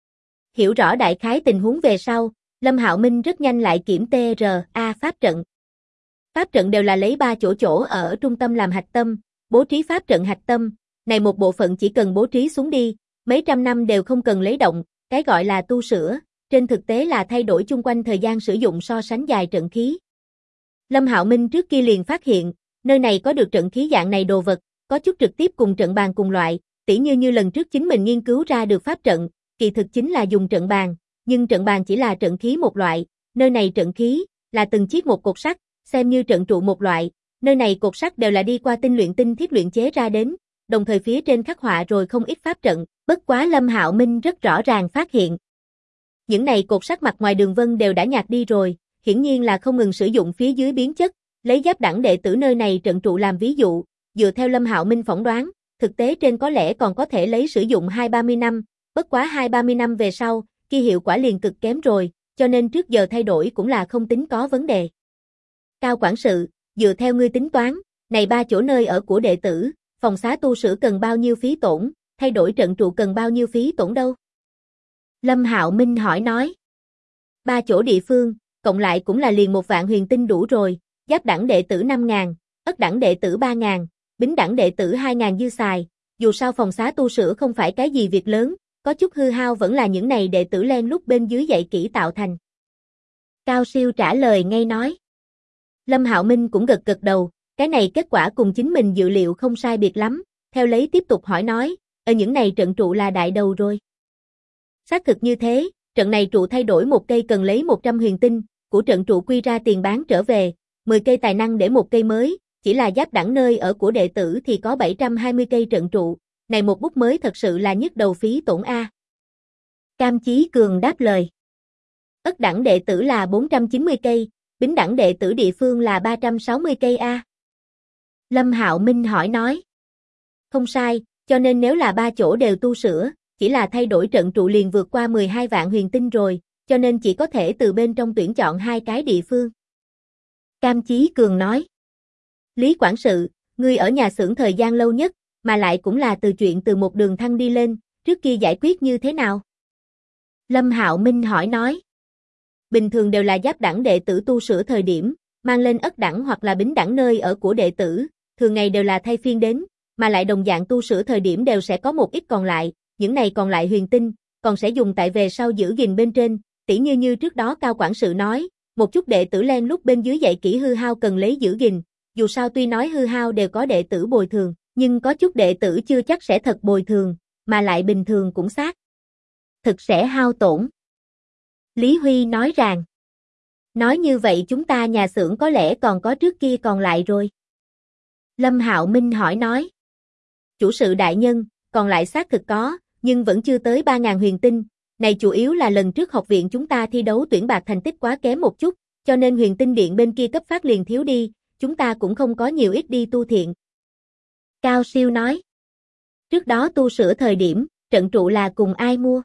[SPEAKER 1] hiểu rõ đại khái tình huống về sau, Lâm Hạo Minh rất nhanh lại kiểm TRA pháp trận. Pháp trận đều là lấy 3 chỗ ở trung tâm làm hạch tâm, bố trí pháp trận hạch tâm, này một bộ phận chỉ cần bố trí xuống đi, mấy trăm năm đều không cần lấy động, cái gọi là tu sửa, trên thực tế là thay đổi chung quanh thời gian sử dụng so sánh dài trận khí. Lâm Hạo Minh trước kia liền phát hiện, nơi này có được trận khí dạng này đồ vật, có chút trực tiếp cùng trận bàn cùng loại, tỉ như lần trước chính mình nghiên cứu ra được pháp trận, kỳ thực chính là dùng trận bàn, nhưng trận bàn chỉ là trận khí một loại, nơi này trận khí là từng chiếc một cột sắt, xem như trận trụ một loại, nơi này cột sắt đều là đi qua tinh thiết luyện chế ra đến, đồng thời phía trên khắc họa rồi không ít pháp trận, bất quá Lâm Hạo Minh rất rõ ràng phát hiện. Những này cột sắt mặt ngoài đường vân đều đã nhạt đi rồi, hiển nhiên là không ngừng sử dụng phía dưới biến chất, lấy giáp đẳng đệ tử nơi này trận trụ làm ví dụ, dựa theo Lâm Hạo Minh phỏng đoán, thực tế trên có lẽ còn có thể lấy sử dụng 2-30 năm, bất quá 2-30 năm về sau, kia hiệu quả liền cực kém rồi, cho nên trước giờ thay đổi cũng là không tính có vấn đề. Cao quản sự, dựa theo ngươi tính toán, này 3 chỗ nơi ở của đệ tử, phòng xá tu sửa cần bao nhiêu phí tổn, thay đổi trận trụ cần bao nhiêu phí tổn đâu? Lâm Hạo Minh hỏi nói. 3 chỗ địa phương, cộng lại cũng là liền 1 vạn huyền tinh đủ rồi, giáp đẳng đệ tử 5.000, ất đẳng đệ tử 3.000, bính đẳng đệ tử 2.000 dư xài, dù sao phòng xá tu sửa không phải cái gì việc lớn, có chút hư hao vẫn là những này đệ tử len lút bên dưới dạy kỹ tạo thành. Cao Siêu trả lời ngay nói. Lâm Hạo Minh cũng gật gật đầu, cái này kết quả cùng chính mình dự liệu không sai biệt lắm, theo lấy tiếp tục hỏi nói, ở những này trận trụ là đại đầu rồi. Xác thực như thế, trận này trụ thay đổi một cây cần lấy 100 huyền tinh, của trận trụ quy ra tiền bán trở về, 10 cây tài năng để một cây mới, chỉ là giáp đẳng nơi ở của đệ tử thì có 720 cây trận trụ, này một bút mới thật sự là nhức đầu phí tổn A. Cam Chí Cường đáp lời. Ất đẳng đệ tử là 490 cây, bính đẳng đệ tử địa phương là 360 cây A. Lâm Hạo Minh hỏi nói. Không sai, cho nên nếu là 3 chỗ đều tu sửa, chỉ là thay đổi trận trụ liền vượt qua 12 vạn huyền tinh rồi, cho nên chỉ có thể từ bên trong tuyển chọn 2 cái địa phương. Cam Chí Cường nói. Lý quản sự, ngươi ở nhà xưởng thời gian lâu nhất, mà lại cũng là từ chuyện từ một đường thăng đi lên, trước kia giải quyết như thế nào? Lâm Hạo Minh hỏi nói. Bình thường đều là giáp đẳng đệ tử tu sửa thời điểm, mang lên ất đẳng hoặc là bính đẳng nơi ở của đệ tử, thường ngày đều là thay phiên đến, mà lại đồng dạng tu sửa thời điểm đều sẽ có một ít còn lại, những này còn lại huyền tinh, còn sẽ dùng tại về sau giữ gìn bên trên, tỉ như trước đó Cao quản sự nói, một chút đệ tử len lút bên dưới dạy kỹ hư hao cần lấy giữ gìn, dù sao tuy nói hư hao đều có đệ tử bồi thường, nhưng có chút đệ tử chưa chắc sẽ thật bồi thường, mà lại bình thường cũng xác thực sẽ hao tổn. Lý Huy nói rằng, nói như vậy chúng ta nhà xưởng có lẽ còn có trước kia còn lại rồi. Lâm Hạo Minh hỏi nói, chủ sự đại nhân, còn lại xác thực có, nhưng vẫn chưa tới 3.000 huyền tinh, này chủ yếu là lần trước học viện chúng ta thi đấu tuyển bạc thành tích quá kém một chút, cho nên huyền tinh điện bên kia cấp phát liền thiếu đi, chúng ta cũng không có nhiều ít đi tu thiện. Cao Siêu nói, trước đó tu sửa thời điểm, trận trụ là cùng ai mua?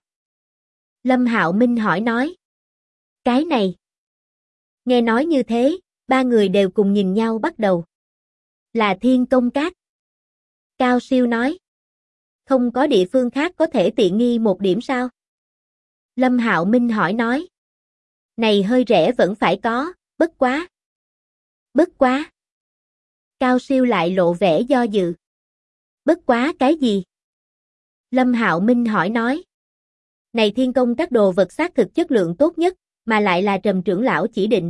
[SPEAKER 1] Lâm Hạo Minh hỏi nói, cái này. Nghe nói như thế, 3 người đều cùng nhìn nhau bắt đầu. Là Thiên Công Các. Cao Siêu nói, không có địa phương khác có thể tiện nghi một điểm sao? Lâm Hạo Minh hỏi nói, này hơi rẻ vẫn phải có, bất quá. Bất quá. Cao Siêu lại lộ vẻ do dự. Bất quá cái gì? Lâm Hạo Minh hỏi nói, này Thiên Công Các đồ vật xác thực chất lượng tốt nhất, mà lại là Trầm trưởng lão chỉ định.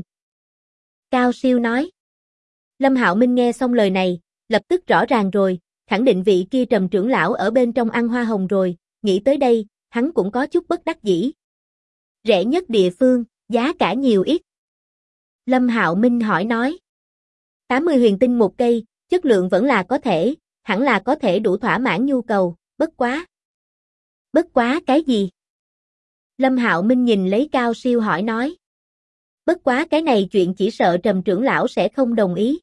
[SPEAKER 1] Cao Siêu nói. Lâm Hạo Minh nghe xong lời này, lập tức rõ ràng rồi, khẳng định vị kia Trầm trưởng lão ở bên trong ăn hoa hồng rồi, nghĩ tới đây, hắn cũng có chút bất đắc dĩ. Rẻ nhất địa phương, giá cả nhiều ít. Lâm Hạo Minh hỏi nói. 80 huyền tinh một cây, chất lượng vẫn là có thể, hẳn là có thể đủ thỏa mãn nhu cầu, bất quá. Bất quá cái gì? Lâm Hạo Minh nhìn lấy Cao Siêu hỏi nói. Bất quá cái này chuyện chỉ sợ Trầm trưởng lão sẽ không đồng ý.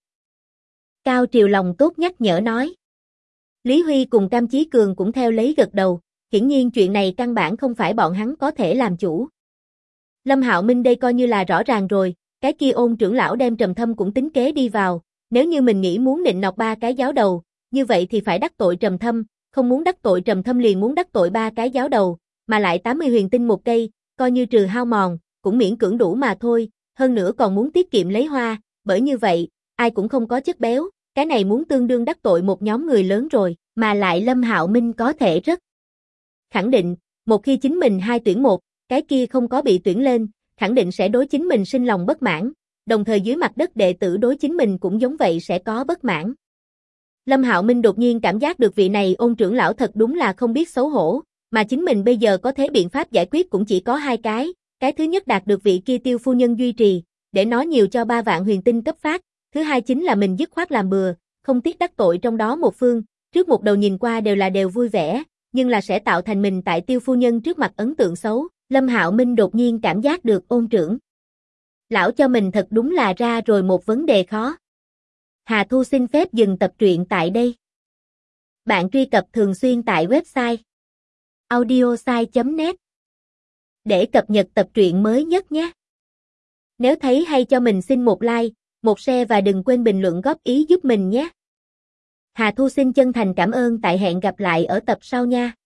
[SPEAKER 1] Cao Triều lòng tốt nhắc nhở nói. Lý Huy cùng Cam Chí Cường cũng theo lấy gật đầu, hiển nhiên chuyện này căn bản không phải bọn hắn có thể làm chủ. Lâm Hạo Minh đây coi như là rõ ràng rồi, cái kia Ôn trưởng lão đem Trầm Thâm cũng tính kế đi vào, nếu như mình nghĩ muốn nịnh nọt 3 cái giáo đầu, như vậy thì phải đắc tội Trầm Thâm, không muốn đắc tội Trầm Thâm liền muốn đắc tội 3 cái giáo đầu, mà lại 80 huyền tinh một cây, coi như trừ hao mòn, cũng miễn cưỡng đủ mà thôi, hơn nữa còn muốn tiết kiệm lấy hoa, bởi như vậy, ai cũng không có chất béo, cái này muốn tương đương đắc tội một nhóm người lớn rồi, mà lại Lâm Hạo Minh có thể rất khẳng định, một khi chính mình 2 tuyển 1, cái kia không có bị tuyển lên, khẳng định sẽ đối chính mình sinh lòng bất mãn, đồng thời dưới mặt đất đệ tử đối chính mình cũng giống vậy sẽ có bất mãn. Lâm Hạo Minh đột nhiên cảm giác được vị này Ôn trưởng lão thật đúng là không biết xấu hổ, mà chính mình bây giờ có thế biện pháp giải quyết cũng chỉ có 2 cái thứ nhất đạt được vị kia Tiêu phu nhân duy trì, để nó nhiều cho 3 vạn huyền tinh cấp phát, thứ hai chính là mình dứt khoát làm bừa, không tiếc đắc tội trong đó một phương, trước một đầu nhìn qua đều vui vẻ, nhưng là sẽ tạo thành mình tại Tiêu phu nhân trước mặt ấn tượng xấu. Lâm Hạo Minh đột nhiên cảm giác được Ôn trưởng lão cho mình thật đúng là ra rồi một vấn đề khó. Hà Thu xin phép dừng tập truyện tại đây. Bạn truy cập thường xuyên tại website audiosai.net để cập nhật tập truyện mới nhất nhé. Nếu thấy hay cho mình xin một like, một share và đừng quên bình luận góp ý giúp mình nhé. Hà Thu xin chân thành cảm ơn, tại hẹn gặp lại ở tập sau nha.